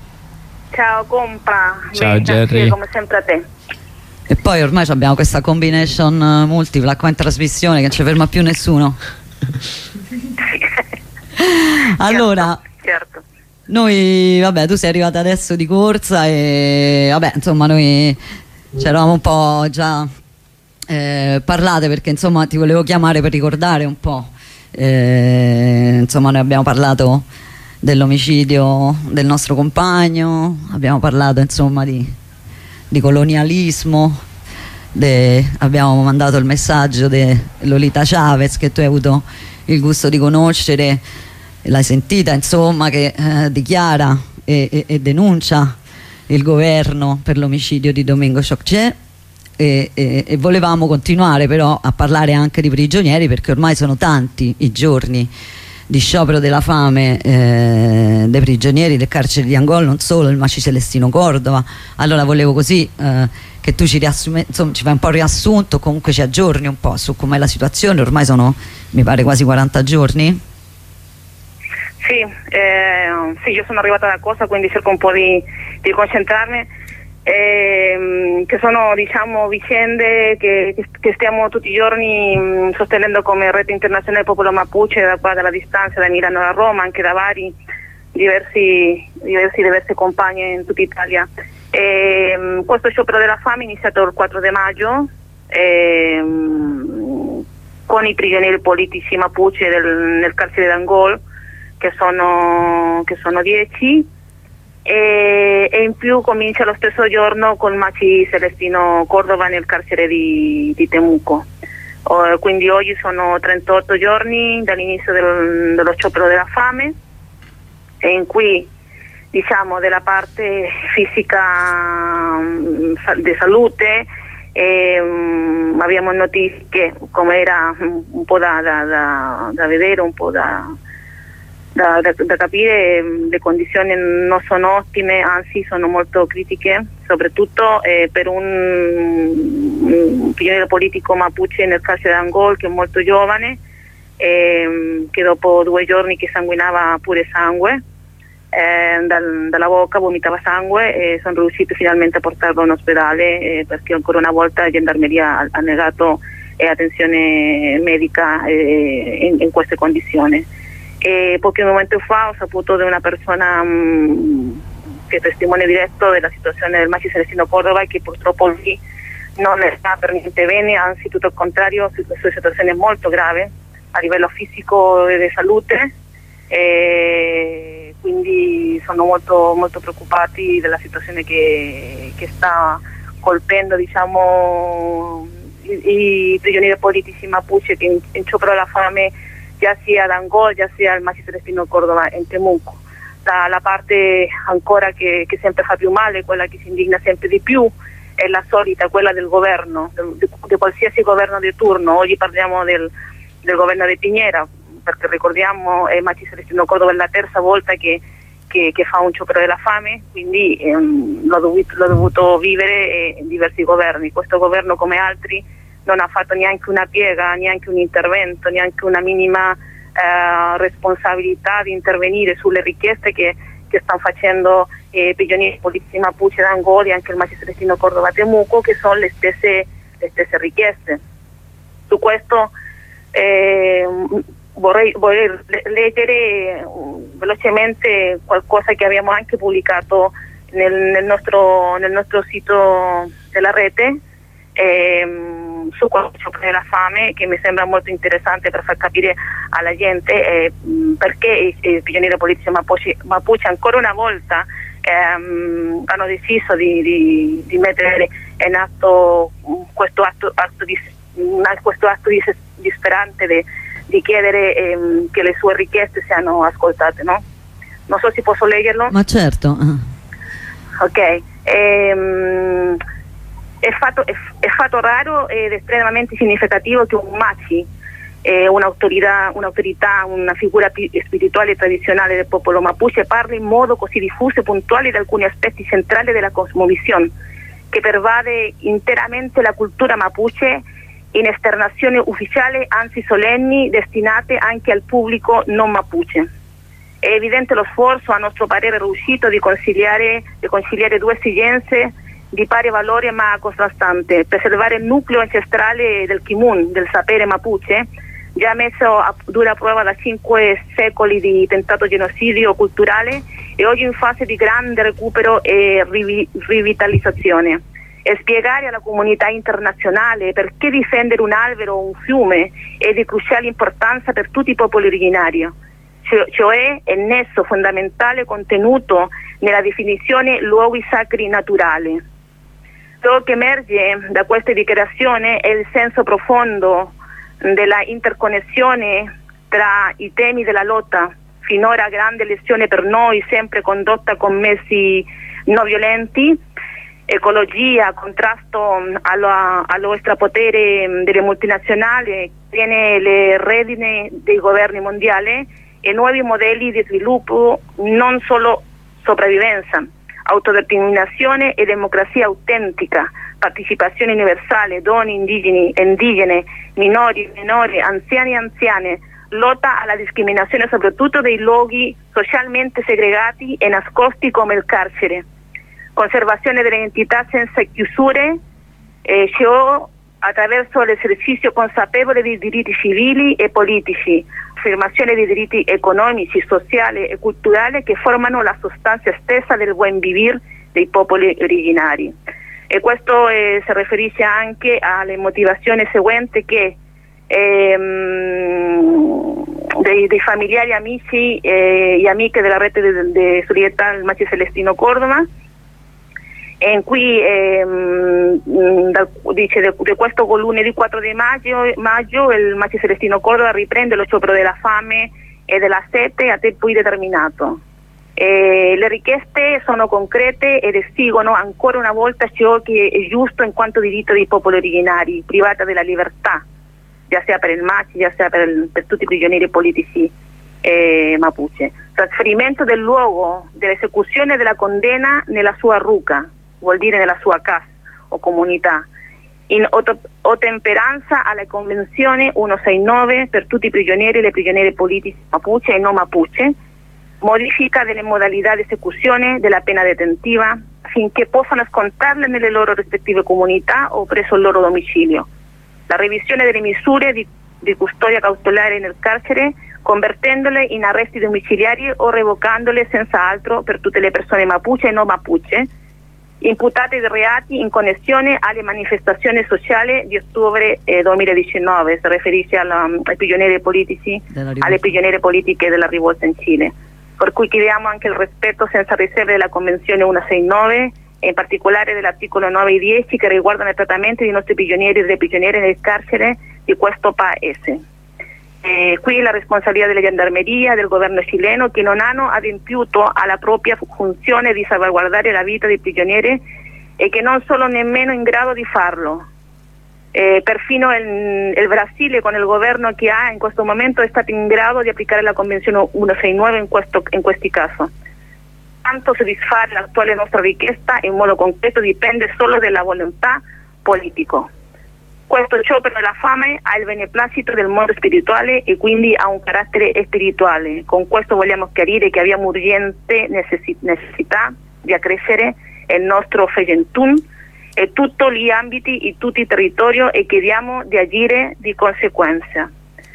Ciao compa. Ciao Bene, Geri. come sempre a te. E poi ormai abbiamo questa combination uh, multipla qua in trasmissione che non ci ferma più nessuno. Allora, certo. Noi, vabbè, tu sei arrivata adesso di corsa e vabbè, insomma, noi c'eravamo un po' già eh, parlate perché insomma ti volevo chiamare per ricordare un po'. Eh, insomma, noi abbiamo parlato dell'omicidio del nostro compagno, abbiamo parlato insomma di, di colonialismo, de, abbiamo mandato il messaggio di Lolita Chavez che tu hai avuto il gusto di conoscere, l'hai sentita insomma, che eh, dichiara e, e, e denuncia il governo per l'omicidio di Domingo Chokche. E, e, e volevamo continuare però a parlare anche di prigionieri, perché ormai sono tanti i giorni di sciopero della fame eh, dei prigionieri del carcere di Angol, non solo il Maci Celestino Cordova. Allora volevo così eh, che tu ci, riassume, insomma, ci fai un po' riassunto, comunque ci aggiorni un po' su com'è la situazione. Ormai sono, mi pare, quasi quaranta giorni. Sì, eh, sì, io sono arrivata da Cosa, quindi cerco un po' di, di concentrarmi. Eh, che sono, diciamo, vicende che, che stiamo tutti i giorni mh, sostenendo come Rete Internazionale del Popolo Mapuche, da qua dalla distanza, da Milano a Roma, anche da vari diversi, diversi diverse compagne in tutta Italia. Eh, mh, questo sciopero della fame è iniziato il quattro di maggio eh, mh, con i prigionieri politici Mapuche del, nel carcere d'Angol, che sono, che sono dieci. E, e in più comincia lo stesso giorno con Maci Celestino Cordova nel carcere di, di Temuco. Uh, quindi oggi sono trentotto giorni dall'inizio del, dello sciopero della fame, e in cui, diciamo, della parte fisica um, di salute e, um, abbiamo notizie, come era un, un po' da, da, da, da vedere, un po' da Da, da, da capire, le condizioni non sono ottime, anzi sono molto critiche, soprattutto eh, per un, un prigioniero politico Mapuche nel carcere d'Angol, che è molto giovane, eh, che dopo due giorni che sanguinava pure sangue eh, dal, dalla bocca, vomitava sangue, e sono riusciti finalmente a portarlo in ospedale eh, perché ancora una volta la gendarmeria ha, ha negato eh, attenzione medica eh, in, in queste condizioni. E pochi momenti fa ho saputo di una persona mh, che è testimone diretto della situazione del Maci Celestino Cordova, che purtroppo lì non sta per niente bene, anzi tutto il contrario, la sua situazione è molto grave a livello fisico e di salute, e quindi sono molto, molto preoccupati della situazione che, che sta colpendo, diciamo, i, i prigionieri politici Mapuche che in, in sciopero della fame, ya sia ad Angol, ya sia al Maci Celestino Cordova in Temuco. La, la parte ancora che, che sempre fa più male, quella che si indigna sempre di più, è la solita, quella del governo, di, di qualsiasi governo di turno. Oggi parliamo del, del governo di Piñera, perché ricordiamo il Maci Celestino Cordova è la terza volta che, che, che fa un sciopero della fame, quindi ehm, l'ho, dovuto, l'ho dovuto vivere in diversi governi. Questo governo, come altri, non ha fatto neanche una piega, neanche un intervento, neanche una minima eh, responsabilità di intervenire sulle richieste che, che stanno facendo i eh, prigionieri politici Mapuche d'Angol e anche il Maci Celestino Cordova Temuco, che sono le stesse, le stesse richieste. Su questo eh, vorrei, vorrei leggere uh, velocemente qualcosa che abbiamo anche pubblicato nel, nel, nostro, nel nostro sito della rete, ehm, su questo sciopero della fame, che mi sembra molto interessante per far capire alla gente eh, perché i, i prigionieri politici Mapuche, Mapuche ancora una volta ehm, hanno deciso di, di, di mettere in atto questo atto, atto, di, questo atto dis, disperante di, di chiedere ehm, che le sue richieste siano ascoltate, no? Non so se posso leggerlo. Ma certo. Ok. Ehm, È fatto, è, è fatto raro ed estremamente significativo che un Maci, eh, un'autorità, un'autorità, una figura spirituale e tradizionale del popolo Mapuche, parli in modo così diffuso e puntuale di alcuni aspetti centrali della cosmovisione che pervade interamente la cultura Mapuche in esternazioni ufficiali, anzi solenni, destinate anche al pubblico non Mapuche. È evidente lo sforzo, a nostro parere riuscito, di conciliare, di conciliare due esigenze di pari valore ma contrastante: preservare il nucleo ancestrale del Kimun, del sapere Mapuche, già messo a dura prova da cinque secoli di tentato genocidio culturale e oggi in fase di grande recupero e rivi- rivitalizzazione, e spiegare alla comunità internazionale perché difendere un albero o un fiume è di cruciale importanza per tutti i popoli originari. cioè il nesso fondamentale contenuto nella definizione luoghi sacri naturali. Ciò che emerge da questa dichiarazione è il senso profondo della interconnessione tra i temi della lotta, finora grande lezione per noi, sempre condotta con mezzi non violenti, ecologia, contrasto allo, allo strapotere delle multinazionali, tiene le redini dei governi mondiali e nuovi modelli di sviluppo, non solo sopravvivenza, autodeterminazione e democrazia autentica, partecipazione universale, donne, indigeni, indigene, minori, minori, anziani e anziane, lotta alla discriminazione soprattutto dei luoghi socialmente segregati e nascosti come il carcere, conservazione delle identità senza chiusure, eh, ciò attraverso l'esercizio consapevole dei diritti civili e politici, affermazione dei diritti economici, sociali e culturali che formano la sostanza stessa del buon vivere dei popoli originari. E questo eh, si riferisce anche alle motivazioni seguenti che ehm, dei, dei familiari, amici eh, e amiche della rete di de, de solidarietà Maci Celestino Cordova, in cui ehm, da, dice di questo lunedì quattro di maggio, maggio il Maci Celestino Cordova riprende lo sciopero della fame e della sete a tempo indeterminato. Eh, le richieste sono concrete ed esigono ancora una volta ciò che è giusto in quanto diritto dei popoli originari, privata della libertà, già sia per il Maci, già sia per, il, per tutti i prigionieri politici eh, mapuche. Trasferimento del luogo dell'esecuzione della condanna nella sua ruca, vuol dire nella sua casa o comunità, in ottemperanza alla Convenzione centosessantanove per tutti i prigionieri e le prigioniere politiche mapuche e non mapuche, modifica delle modalità di esecuzione della pena detentiva affinché possano scontarle nelle loro rispettive comunità o presso il loro domicilio. La revisione delle misure di, di custodia cautelare nel carcere, convertendole in arresti domiciliari o revocandole senza altro per tutte le persone mapuche e non mapuche imputate di reati in connessione alle manifestazioni sociali di ottobre eh, duemiladiciannove, si riferisce alla, ai prigionieri politici, alle prigioniere politiche della rivolta in Cile. Per cui chiediamo anche il rispetto senza riserve della Convenzione centosessantanove e in particolare dell'articolo nove e dieci che riguardano il trattamento dei nostri prigionieri e delle prigioniere nel carcere di questo paese. Eh, qui la responsabilità della gendarmeria, del governo cileno, che non hanno adempiuto alla propria funzione di salvaguardare la vita dei prigionieri e che non sono nemmeno in grado di farlo. Eh, perfino il, il Brasile, con il governo che ha in questo momento, è stato in grado di applicare la Convenzione centosessantanove in, questo, in questi casi. Tanto soddisfare l'attuale nostra richiesta in modo concreto dipende solo dalla volontà politica. Questo sciopero della fame ha il beneplacito del mondo spirituale e quindi ha un carattere spirituale. Con questo vogliamo chiarire che abbiamo urgente necessità di accrescere il nostro fegentum e tutti gli ambiti e tutti i territori e chiediamo di agire di conseguenza.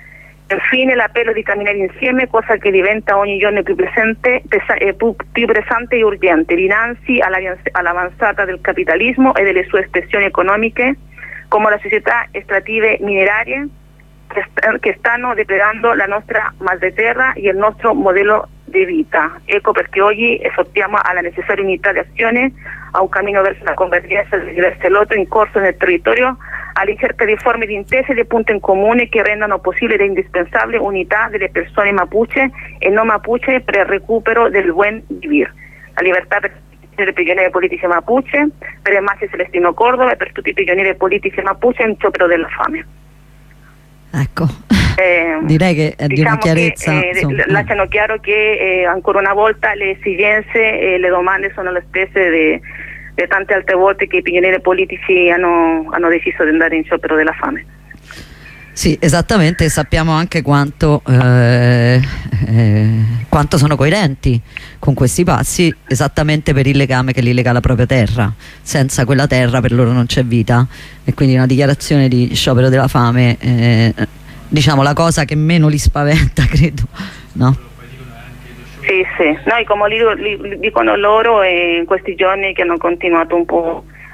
Infine l'appello di camminare insieme, cosa che diventa ogni giorno più presente, pesa, eh, più, più presente e urgente dinanzi all'avanzata del capitalismo e delle sue espressioni economiche, come le società estrattive minerarie che, st- che stanno depredando la nostra madre terra e il nostro modello di vita. Ecco perché oggi esortiamo alla necessaria unità di azione, a un cammino verso la convergenza delle diverse lotte in corso nel territorio, alla ricerca di forme di intese e di punti in comune che rendano possibile l'indispensabile unità delle persone mapuche e non mapuche per il recupero del buen vivir. La libertà per i prigionieri politici mapuche, per il Maci Celestino Cordova e per tutti i prigionieri politici mapuche in sciopero della fame. Ecco, eh, direi che è diciamo di una chiarezza. Che, eh, lasciano chiaro che eh, ancora una volta le esigenze e le domande sono le stesse di tante altre volte che i prigionieri politici hanno, hanno deciso di andare in sciopero della fame. Sì, esattamente, sappiamo anche quanto, eh, eh, quanto sono coerenti con questi passi, esattamente per il legame che li lega alla propria terra. Senza quella terra per loro non c'è vita, e quindi una dichiarazione di sciopero della fame, eh, diciamo la cosa che meno li spaventa, credo, no? Sì, sì, noi come li, li, dicono loro e in questi giorni che hanno continuato un po'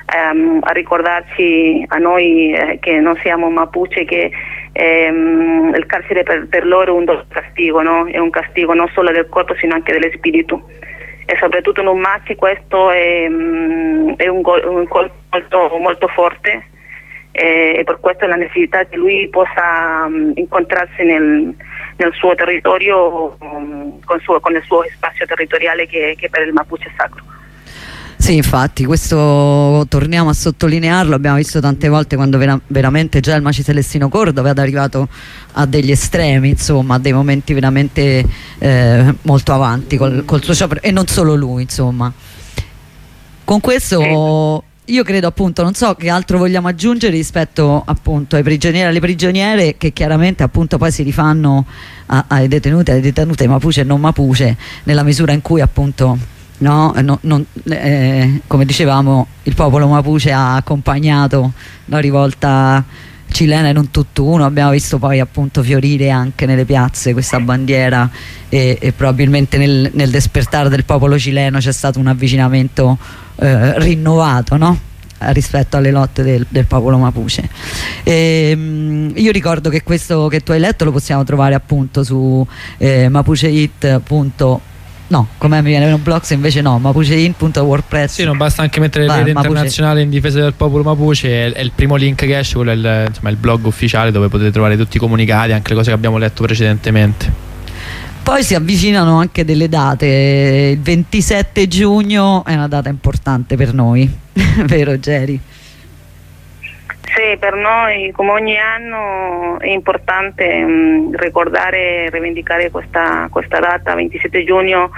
ehm, a ricordarci a noi eh, che non siamo Mapuche, che ehm, il carcere per, per loro è un castigo, no? È un castigo non solo del corpo sino anche dello spirito, e soprattutto in un Machi questo è, è un, un colpo molto, molto forte, e per questo la necessità che lui possa um, incontrarsi nel, nel suo territorio um, con, suo, con il suo spazio territoriale che, che per il Mapuche è sacro. Sì, infatti, questo torniamo a sottolinearlo, abbiamo visto tante volte quando vera veramente già il Maci Celestino Cordova è arrivato a degli estremi, insomma, a dei momenti veramente eh, molto avanti col, col suo sciopero, e non solo lui, insomma. Con questo io credo, appunto, non so che altro vogliamo aggiungere rispetto appunto ai prigionieri e alle prigioniere, che chiaramente appunto poi si rifanno a, ai detenuti, alle detenute Mapuche e non Mapuche, nella misura in cui appunto no, no, non, eh, come dicevamo, il popolo Mapuche ha accompagnato la rivolta cilena in un tutt'uno. Abbiamo visto poi appunto fiorire anche nelle piazze questa bandiera, e, e probabilmente nel, nel despertare del popolo cileno c'è stato un avvicinamento eh, rinnovato, no? Rispetto alle lotte del, del popolo Mapuche. E, mh, io ricordo che questo che tu hai letto lo possiamo trovare appunto su eh, mapuchehit punto com. No, come mi viene un blog, se invece no, mapuchein punto wordpress. Sì, non basta anche mettere la rete internazionale in difesa del popolo Mapuche, è, è il primo link che esce, quello è il, insomma, il blog ufficiale dove potete trovare tutti i comunicati, anche le cose che abbiamo letto precedentemente. Poi si avvicinano anche delle date, il ventisette giugno è una data importante per noi, vero Geri? Sì, per noi come ogni anno è importante mh, ricordare e rivendicare questa, questa data, ventisette giugno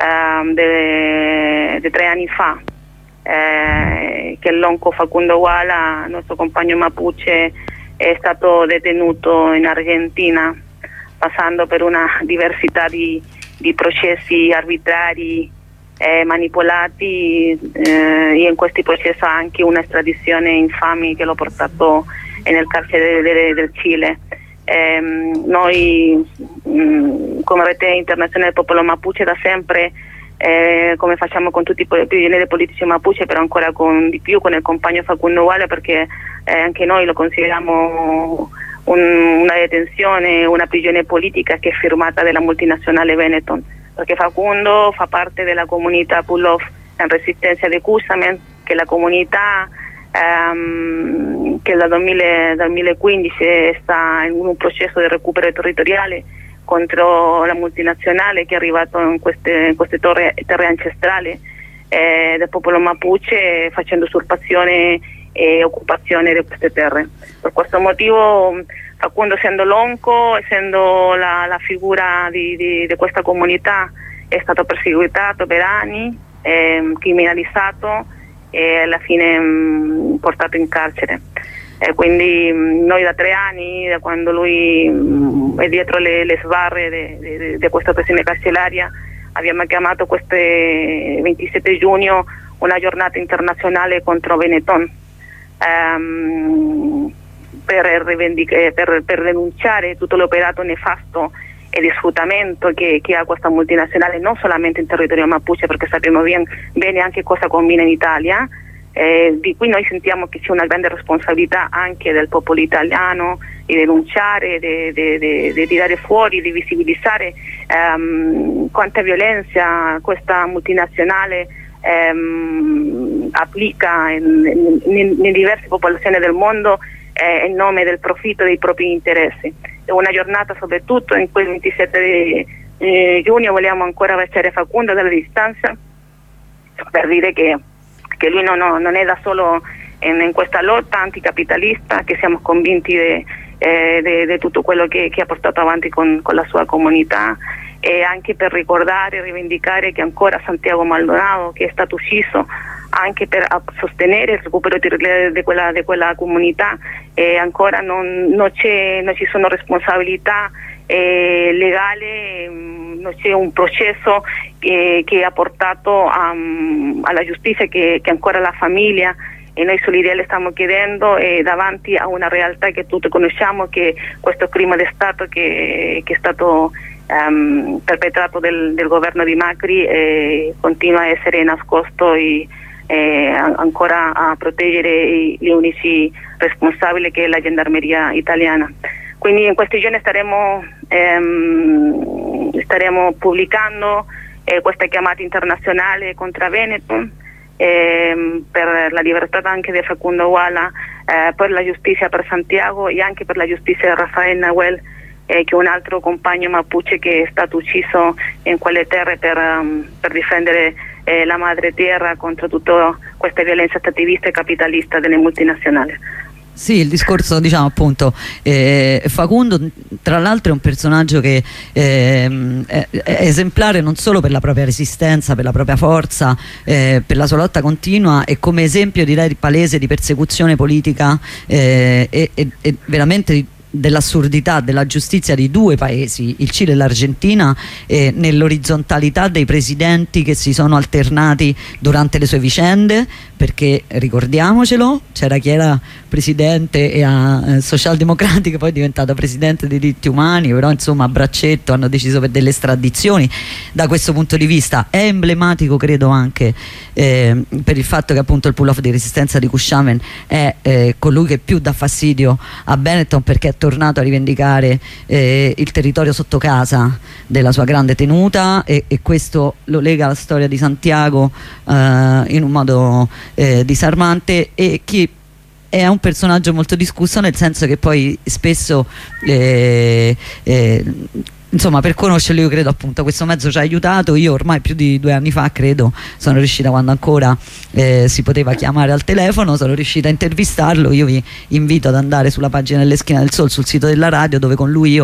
eh, di tre anni fa, eh, che l'onco Facundo Guala, nostro compagno Mapuche, è stato detenuto in Argentina, passando per una diversità di, di processi arbitrari Eh, manipolati, eh, e in questi processi anche una estradizione infame che l'ha portato nel carcere del, del Cile. Eh, noi mh, come rete internazionale del popolo Mapuche da sempre, eh, come facciamo con tutti i prigionieri politici Mapuche, però ancora con, di più con il compagno Facundo Guala, perché eh, anche noi lo consideriamo un, una detenzione, una prigione politica che è firmata dalla multinazionale Benetton, perché Facundo fa parte della comunità Pull-Off in Resistenza di Cusamen, che è la comunità ehm, che dal duemilaquindici sta in un processo di recupero territoriale contro la multinazionale che è arrivato in queste, in queste torre, terre ancestrali eh, del popolo Mapuche, facendo usurpazione e occupazione di queste terre. Per questo motivo Facundo, essendo l'onco, essendo la, la figura di, di, di questa comunità, è stato perseguitato per anni, eh, criminalizzato e alla fine mh, portato in carcere. Eh, quindi mh, noi da tre anni, da quando lui mh, è dietro le, le sbarre di questa prisione carceraria, abbiamo chiamato questo ventisette giugno una giornata internazionale contro Benetton. Um, Per, per, per denunciare tutto l'operato nefasto e di sfruttamento che, che ha questa multinazionale non solamente in territorio Mapuche, perché sappiamo bien, bene anche cosa combina in Italia, eh, di cui noi sentiamo che c'è una grande responsabilità anche del popolo italiano di denunciare, di tirare fuori, di visibilizzare um, quanta violenza questa multinazionale um, applica in, in, in diverse popolazioni del mondo in nome del profitto dei propri interessi. È una giornata soprattutto in quel ventisette di eh, giugno vogliamo ancora abbracciare Facundo dalla distanza, per dire che, che lui non, non è da solo in, in questa lotta anticapitalista, che siamo convinti di eh, tutto quello che, che ha portato avanti con, con la sua comunità, e anche per ricordare e rivendicare che ancora Santiago Maldonado, che è stato ucciso anche per sostenere il recupero di quella, di quella comunità, e ancora non, non, non ci sono responsabilità eh, legali, non c'è un processo che, che ha portato a, alla giustizia che, che ancora la famiglia e noi solidali stiamo chiedendo, e davanti a una realtà che tutti conosciamo, che questo crimine di Stato che, che è stato um, perpetrato del, del governo di Macri eh, continua a essere nascosto e eh, ancora a proteggere gli unici responsabili, che è la gendarmeria italiana. Quindi in questi giorni staremo, ehm, staremo pubblicando eh, questa chiamata internazionale contro Veneto, eh, per la libertà anche di Facundo Uala, eh, per la giustizia per Santiago e anche per la giustizia di Rafael Nahuel, eh, che è un altro compagno mapuche che è stato ucciso in quelle terre per, um, per difendere eh, la madre terra contro tutta questa violenza stativista e capitalista delle multinazionali. Sì, il discorso, diciamo, appunto, eh, Facundo tra l'altro è un personaggio che eh, è, è esemplare non solo per la propria resistenza, per la propria forza, eh, per la sua lotta continua, e come esempio direi palese di persecuzione politica eh, e, e, e veramente di dell'assurdità della giustizia di due paesi, il Cile e l'Argentina, eh, nell'orizzontalità dei presidenti che si sono alternati durante le sue vicende, perché ricordiamocelo, c'era chi era presidente e a eh, socialdemocratico, poi è diventata presidente dei diritti umani, però insomma a braccetto hanno deciso per delle estradizioni. Da questo punto di vista è emblematico, credo, anche eh, per il fatto che appunto il pull-off di resistenza di Cushamen è eh, colui che più dà fastidio a Benetton, perché è tornato a rivendicare eh, il territorio sotto casa della sua grande tenuta, e, e questo lo lega alla storia di Santiago eh, in un modo eh, disarmante, e chi è un personaggio molto discusso, nel senso che poi spesso eh, eh, insomma, per conoscerlo, io credo appunto questo mezzo ci ha aiutato. Io ormai più di due anni fa, credo, sono riuscita, quando ancora eh, si poteva chiamare al telefono, sono riuscita a intervistarlo. Io vi invito ad andare sulla pagina delle Schiene del Sol, sul sito della radio, dove con lui io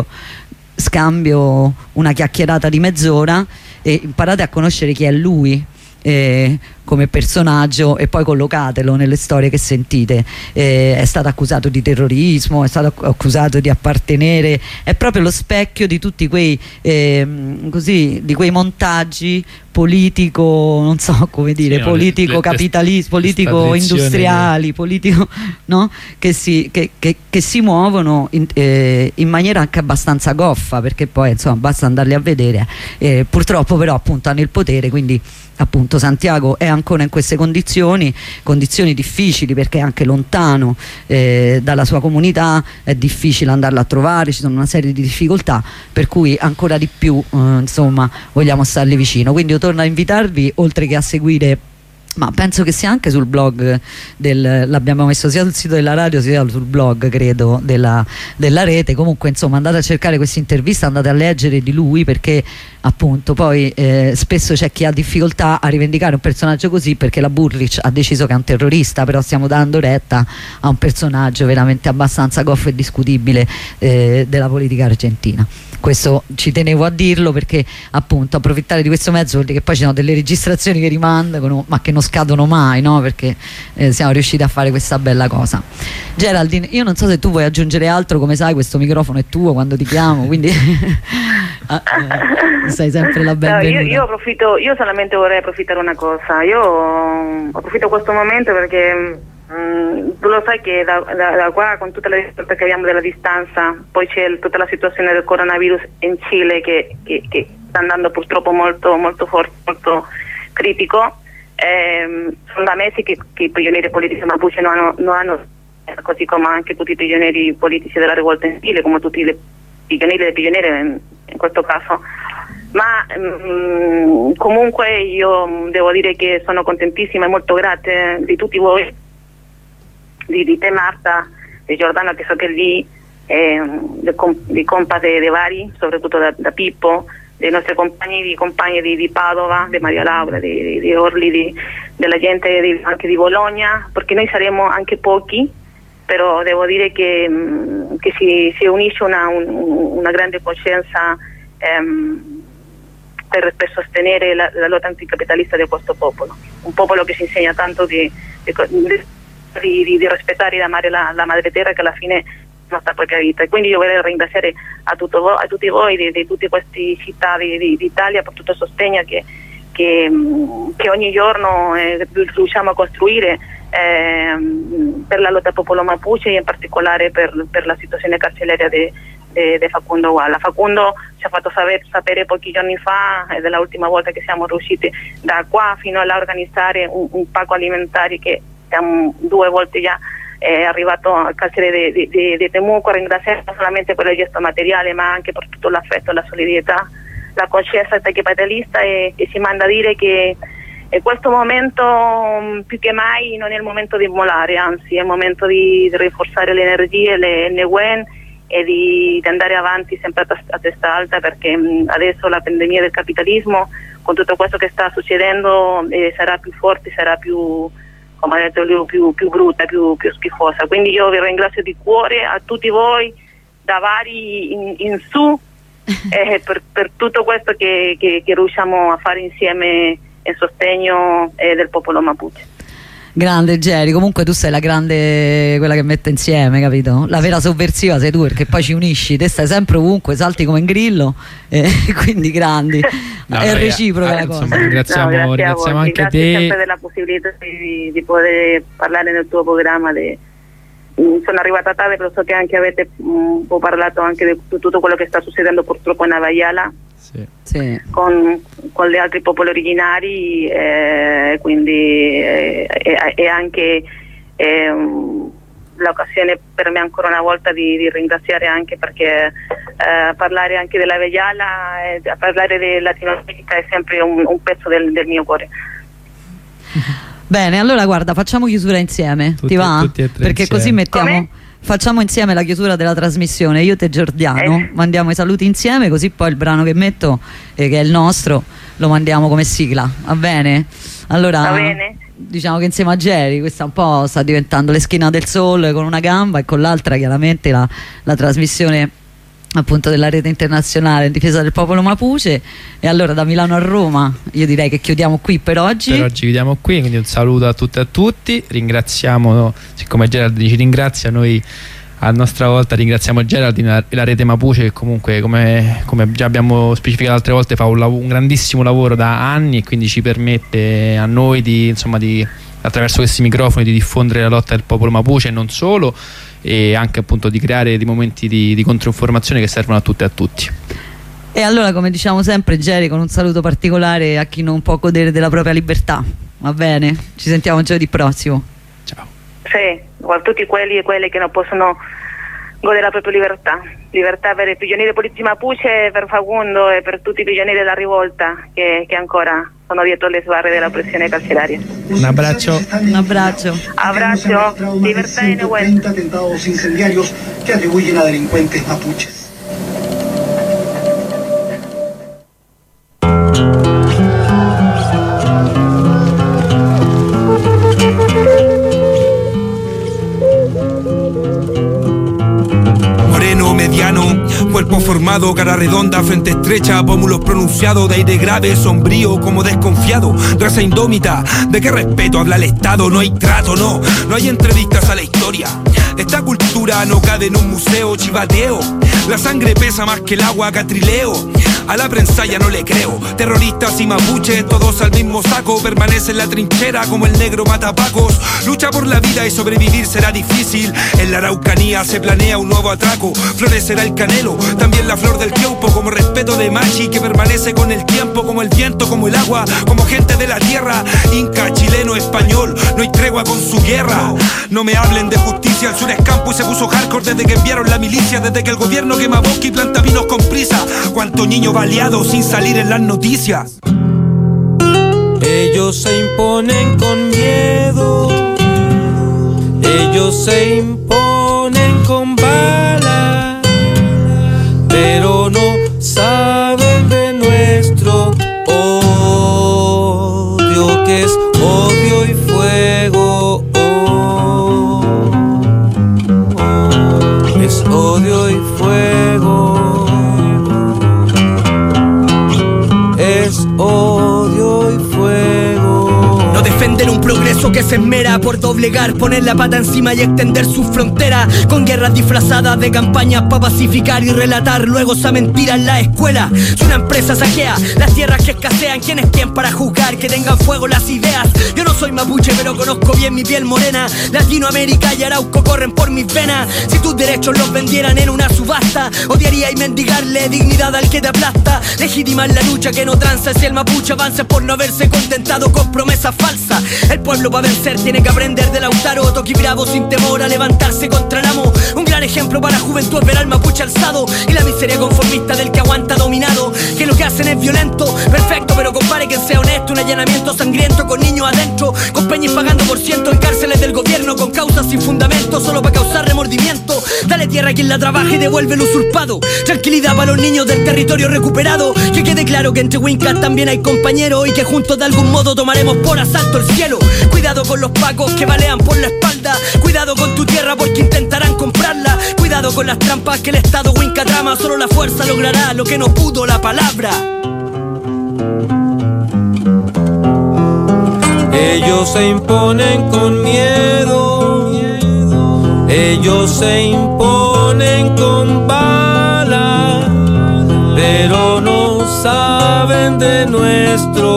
scambio una chiacchierata di mezz'ora e imparate a conoscere chi è lui eh, come personaggio, e poi collocatelo nelle storie che sentite. Eh, è stato accusato di terrorismo, è stato accusato di appartenere, è proprio lo specchio di tutti quei eh, così, di quei montaggi politico, non so come dire, sì, politico no, capitalista, politico industriali, politico, no? che, si, che, che, che si muovono in, eh, in maniera anche abbastanza goffa, perché poi insomma basta andarli a vedere. Eh, purtroppo però appunto hanno il potere, quindi appunto Santiago è ancora in queste condizioni, condizioni difficili, perché è anche lontano eh, dalla sua comunità, è difficile andarla a trovare, ci sono una serie di difficoltà, per cui ancora di più eh, insomma vogliamo starli vicino. Quindi io torno a invitarvi, oltre che a seguire, ma penso che sia anche sul blog del, l'abbiamo messo sia sul sito della radio sia sul blog, credo, della, della rete. Comunque insomma andate a cercare questa intervista, andate a leggere di lui, perché appunto poi eh, spesso c'è chi ha difficoltà a rivendicare un personaggio così, perché la Bullrich ha deciso che è un terrorista, però stiamo dando retta a un personaggio veramente abbastanza goffo e discutibile eh, della politica argentina. Questo ci tenevo a dirlo, perché appunto approfittare di questo mezzo vuol dire che poi ci sono delle registrazioni che rimandano, ma che non scadono mai, no? Perché eh, siamo riusciti a fare questa bella cosa. Geraldine, io non so se tu vuoi aggiungere altro, come sai questo microfono è tuo quando ti chiamo, quindi ah, eh, sei sempre la benvenuta. No, io, io approfitto, io solamente vorrei approfittare una cosa, io approfitto questo momento perché Mm, tu lo sai che da, da, da qua, con tutte le difficoltà che abbiamo della distanza, poi c'è tutta la situazione del coronavirus in Cile che, che, che sta andando purtroppo molto, molto forte, molto critico. Eh, sono da mesi che, che i prigionieri politici mapuche non hanno, non hanno, così come anche tutti i prigionieri politici della rivolta in Cile, come tutti i prigionieri e le prigioniere in, in questo caso. Ma mh, comunque io devo dire che sono contentissima e molto grata di tutti voi, di, di te Marta, di Giordano, che so che è lì, eh, di, di compa di vari, soprattutto da, da Pippo, dei nostri compagni di compagni di, di Padova, di Maria Laura, di, di, di Orli, di, della gente di, anche di Bologna, perché noi saremo anche pochi, però devo dire che, mh, che si, si unisce una, un, una grande coscienza ehm, per, per sostenere la, la lotta anticapitalista di questo popolo, un popolo che si insegna tanto di, di, di, di, di rispettare e di amare la, la madre terra, che alla fine è la nostra propria vita. E quindi io vorrei ringraziare a, tutto vo, a tutti voi di, di tutte queste città d'Italia per tutto il sostegno che, che, che ogni giorno eh, riusciamo a costruire eh, per la lotta al popolo mapuche, e in particolare per, per la situazione carceraria di di Facundo Guala. Facundo ci ha fatto sapere, sapere pochi giorni fa, ed è l'ultima volta che siamo riusciti da qua fino a organizzare un, un pacco alimentare che siamo due volte già è arrivato al carcere di, di, di Temuco, ringraziando non solamente per il gesto materiale ma anche per tutto l'affetto, la solidarietà, la coscienza capitalista, e, e ci manda a dire che in questo momento più che mai non è il momento di mollare, anzi è il momento di, di rinforzare le energie, le, le U E N, e di, di andare avanti sempre a, a testa alta, perché mh, adesso la pandemia del capitalismo, con tutto questo che sta succedendo, eh, sarà più forte, sarà più, come ha detto lui, più, più brutta, più, più schifosa. Quindi io vi ringrazio di cuore a tutti voi, da vari in, in su, eh, per, per tutto questo che, che, che riusciamo a fare insieme in sostegno eh, del popolo Mapuche. Grande Geri, comunque tu sei la grande, quella che mette insieme, capito? La vera sovversiva sei tu, perché poi ci unisci, te stai sempre ovunque, salti come un grillo, eh, quindi grandi. No, è no, reciproca eh, la cosa. Insomma, ringraziamo, No, ringraziamo anche grazie te. sempre della possibilità di, di poter parlare nel tuo programma. De, sono arrivata tardi, però so che anche avete un po' parlato anche di tutto quello che sta succedendo purtroppo in Avaiala. Sì. Sì. Con, con gli altri popoli originari, eh, quindi eh, e, e anche eh, l'occasione per me ancora una volta di, di ringraziare, anche perché eh, parlare anche della Veiala, eh, parlare di Latino America è sempre un, un pezzo del, del mio cuore. Bene, allora guarda, facciamo chiusura insieme, Tutti, ti va? tutti e tre Perché insieme. così mettiamo... Come? Facciamo insieme la chiusura della trasmissione, io te Giordiano, Eh. mandiamo i saluti insieme, così poi il brano che metto, eh, che è il nostro, lo mandiamo come sigla, va bene? Allora, Va bene. diciamo che insieme a Geri questa un po' sta diventando l'eschina del sole con una gamba, e con l'altra chiaramente la, la trasmissione appunto della rete internazionale in difesa del popolo Mapuche. E allora da Milano a Roma io direi che chiudiamo qui per oggi. Per oggi chiudiamo qui, quindi un saluto a tutte e a tutti. Ringraziamo, siccome Gerald ci ringrazia, noi a nostra volta ringraziamo Gerald e la rete Mapuche, che comunque come, come già abbiamo specificato altre volte fa un, un grandissimo lavoro da anni, e quindi ci permette a noi di, insomma, di, attraverso questi microfoni, di diffondere la lotta del popolo Mapuche e non solo, e anche appunto di creare dei momenti di, di controinformazione che servono a tutte e a tutti. E allora, come diciamo sempre, Geri, con un saluto particolare a chi non può godere della propria libertà, va bene? Ci sentiamo giovedì prossimo. Ciao. Sì, a tutti quelli e quelle che non possono godere della propria libertà. Libertà per i prigionieri politici Mapuche, per Facundo e per tutti i prigionieri della rivolta che, che ancora sono dietro le sbarre della pressione carceraria. Un abbraccio. Un abbraccio. Abbraccio, libertà e Nehuen. atentados incendiarios que atribuyen a delincuentes mapuches. Cuerpo formado, cara redonda, frente estrecha, pómulos pronunciados, de aire grave, sombrío, como desconfiado, raza indómita, ¿de qué respeto habla el Estado? No hay trato, no, no hay entrevistas a la historia. Esta cultura no cabe en un museo, chivateo. La sangre pesa más que el agua, catrileo. A la prensa ya no le creo. Terroristas y mapuches, todos al mismo saco. Permanece en la trinchera como el negro matapacos. Lucha por la vida y sobrevivir será difícil. En la Araucanía se planea un nuevo atraco. Florecerá el canelo, también la flor del tiempo, como respeto de machi que permanece con el tiempo, como el viento, como el agua, como gente de la tierra. Inca, chileno, español, no hay tregua con su guerra. No me hablen de justicia, el sur es campo y se puso hardcore desde que enviaron la milicia, desde que el gobierno quema bosque y planta vinos con prisa. Cuánto niño baleado sin salir en las noticias. Ellos se imponen con miedo, ellos se imponen con bala, pero no saben de nuestro odio, que es odio y fuego. Oh, oh, es odio y fuego. Es odio y fuego. No te defender un progreso que se esmera por doblegar, poner la pata encima y extender sus fronteras, con guerras disfrazadas de campañas para pacificar y relatar luego esa mentira en la escuela. Si una empresa saquea las tierras que escasean, ¿quién es quién para juzgar que tengan fuego las ideas? Yo no soy mapuche pero conozco bien mi piel morena. Latinoamérica y Arauco corren por mis venas. Si tus derechos los vendieran en una subasta, odiaría y mendigarle dignidad al que te aplasta. Legitimar la lucha que no tranza si el mapuche avanza por no haberse contentado con promesas falsas. El pueblo para vencer tiene que aprender de Lautaro, Toqui Bravo sin temor a levantarse contra el amo. Un gran ejemplo para la juventud ver al mapuche alzado y la miseria conformista del que aguanta dominado, que lo que hacen es violento, perfecto, pero compare que sea honesto. Un allanamiento sangriento con niños adentro, con peñas pagando por ciento en cárceles del gobierno, con causas sin fundamento, solo para causar remordimiento. Dale tierra a quien la trabaje y devuelve el usurpado. Tranquilidad para los niños del territorio recuperado. Que quede claro que entre Wincas también hay compañeros y que juntos de algún modo tomaremos por asalto el cielo. Cuidado con los pacos que balean por la espalda. Cuidado con tu tierra porque intentarán comprarla. Cuidado con las trampas que el Estado Winca trama. Solo la fuerza logrará lo que no pudo la palabra. Ellos se imponen con miedo, ellos se imponen con bala, pero no saben de nuestro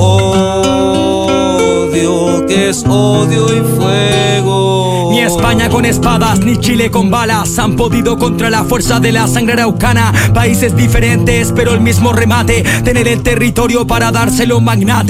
odio, que es odio y fuego. Ni España con espadas, ni Chile con balas han podido contra la fuerza de la sangre araucana. Países diferentes, pero el mismo remate: tener el territorio para dárselo magnate.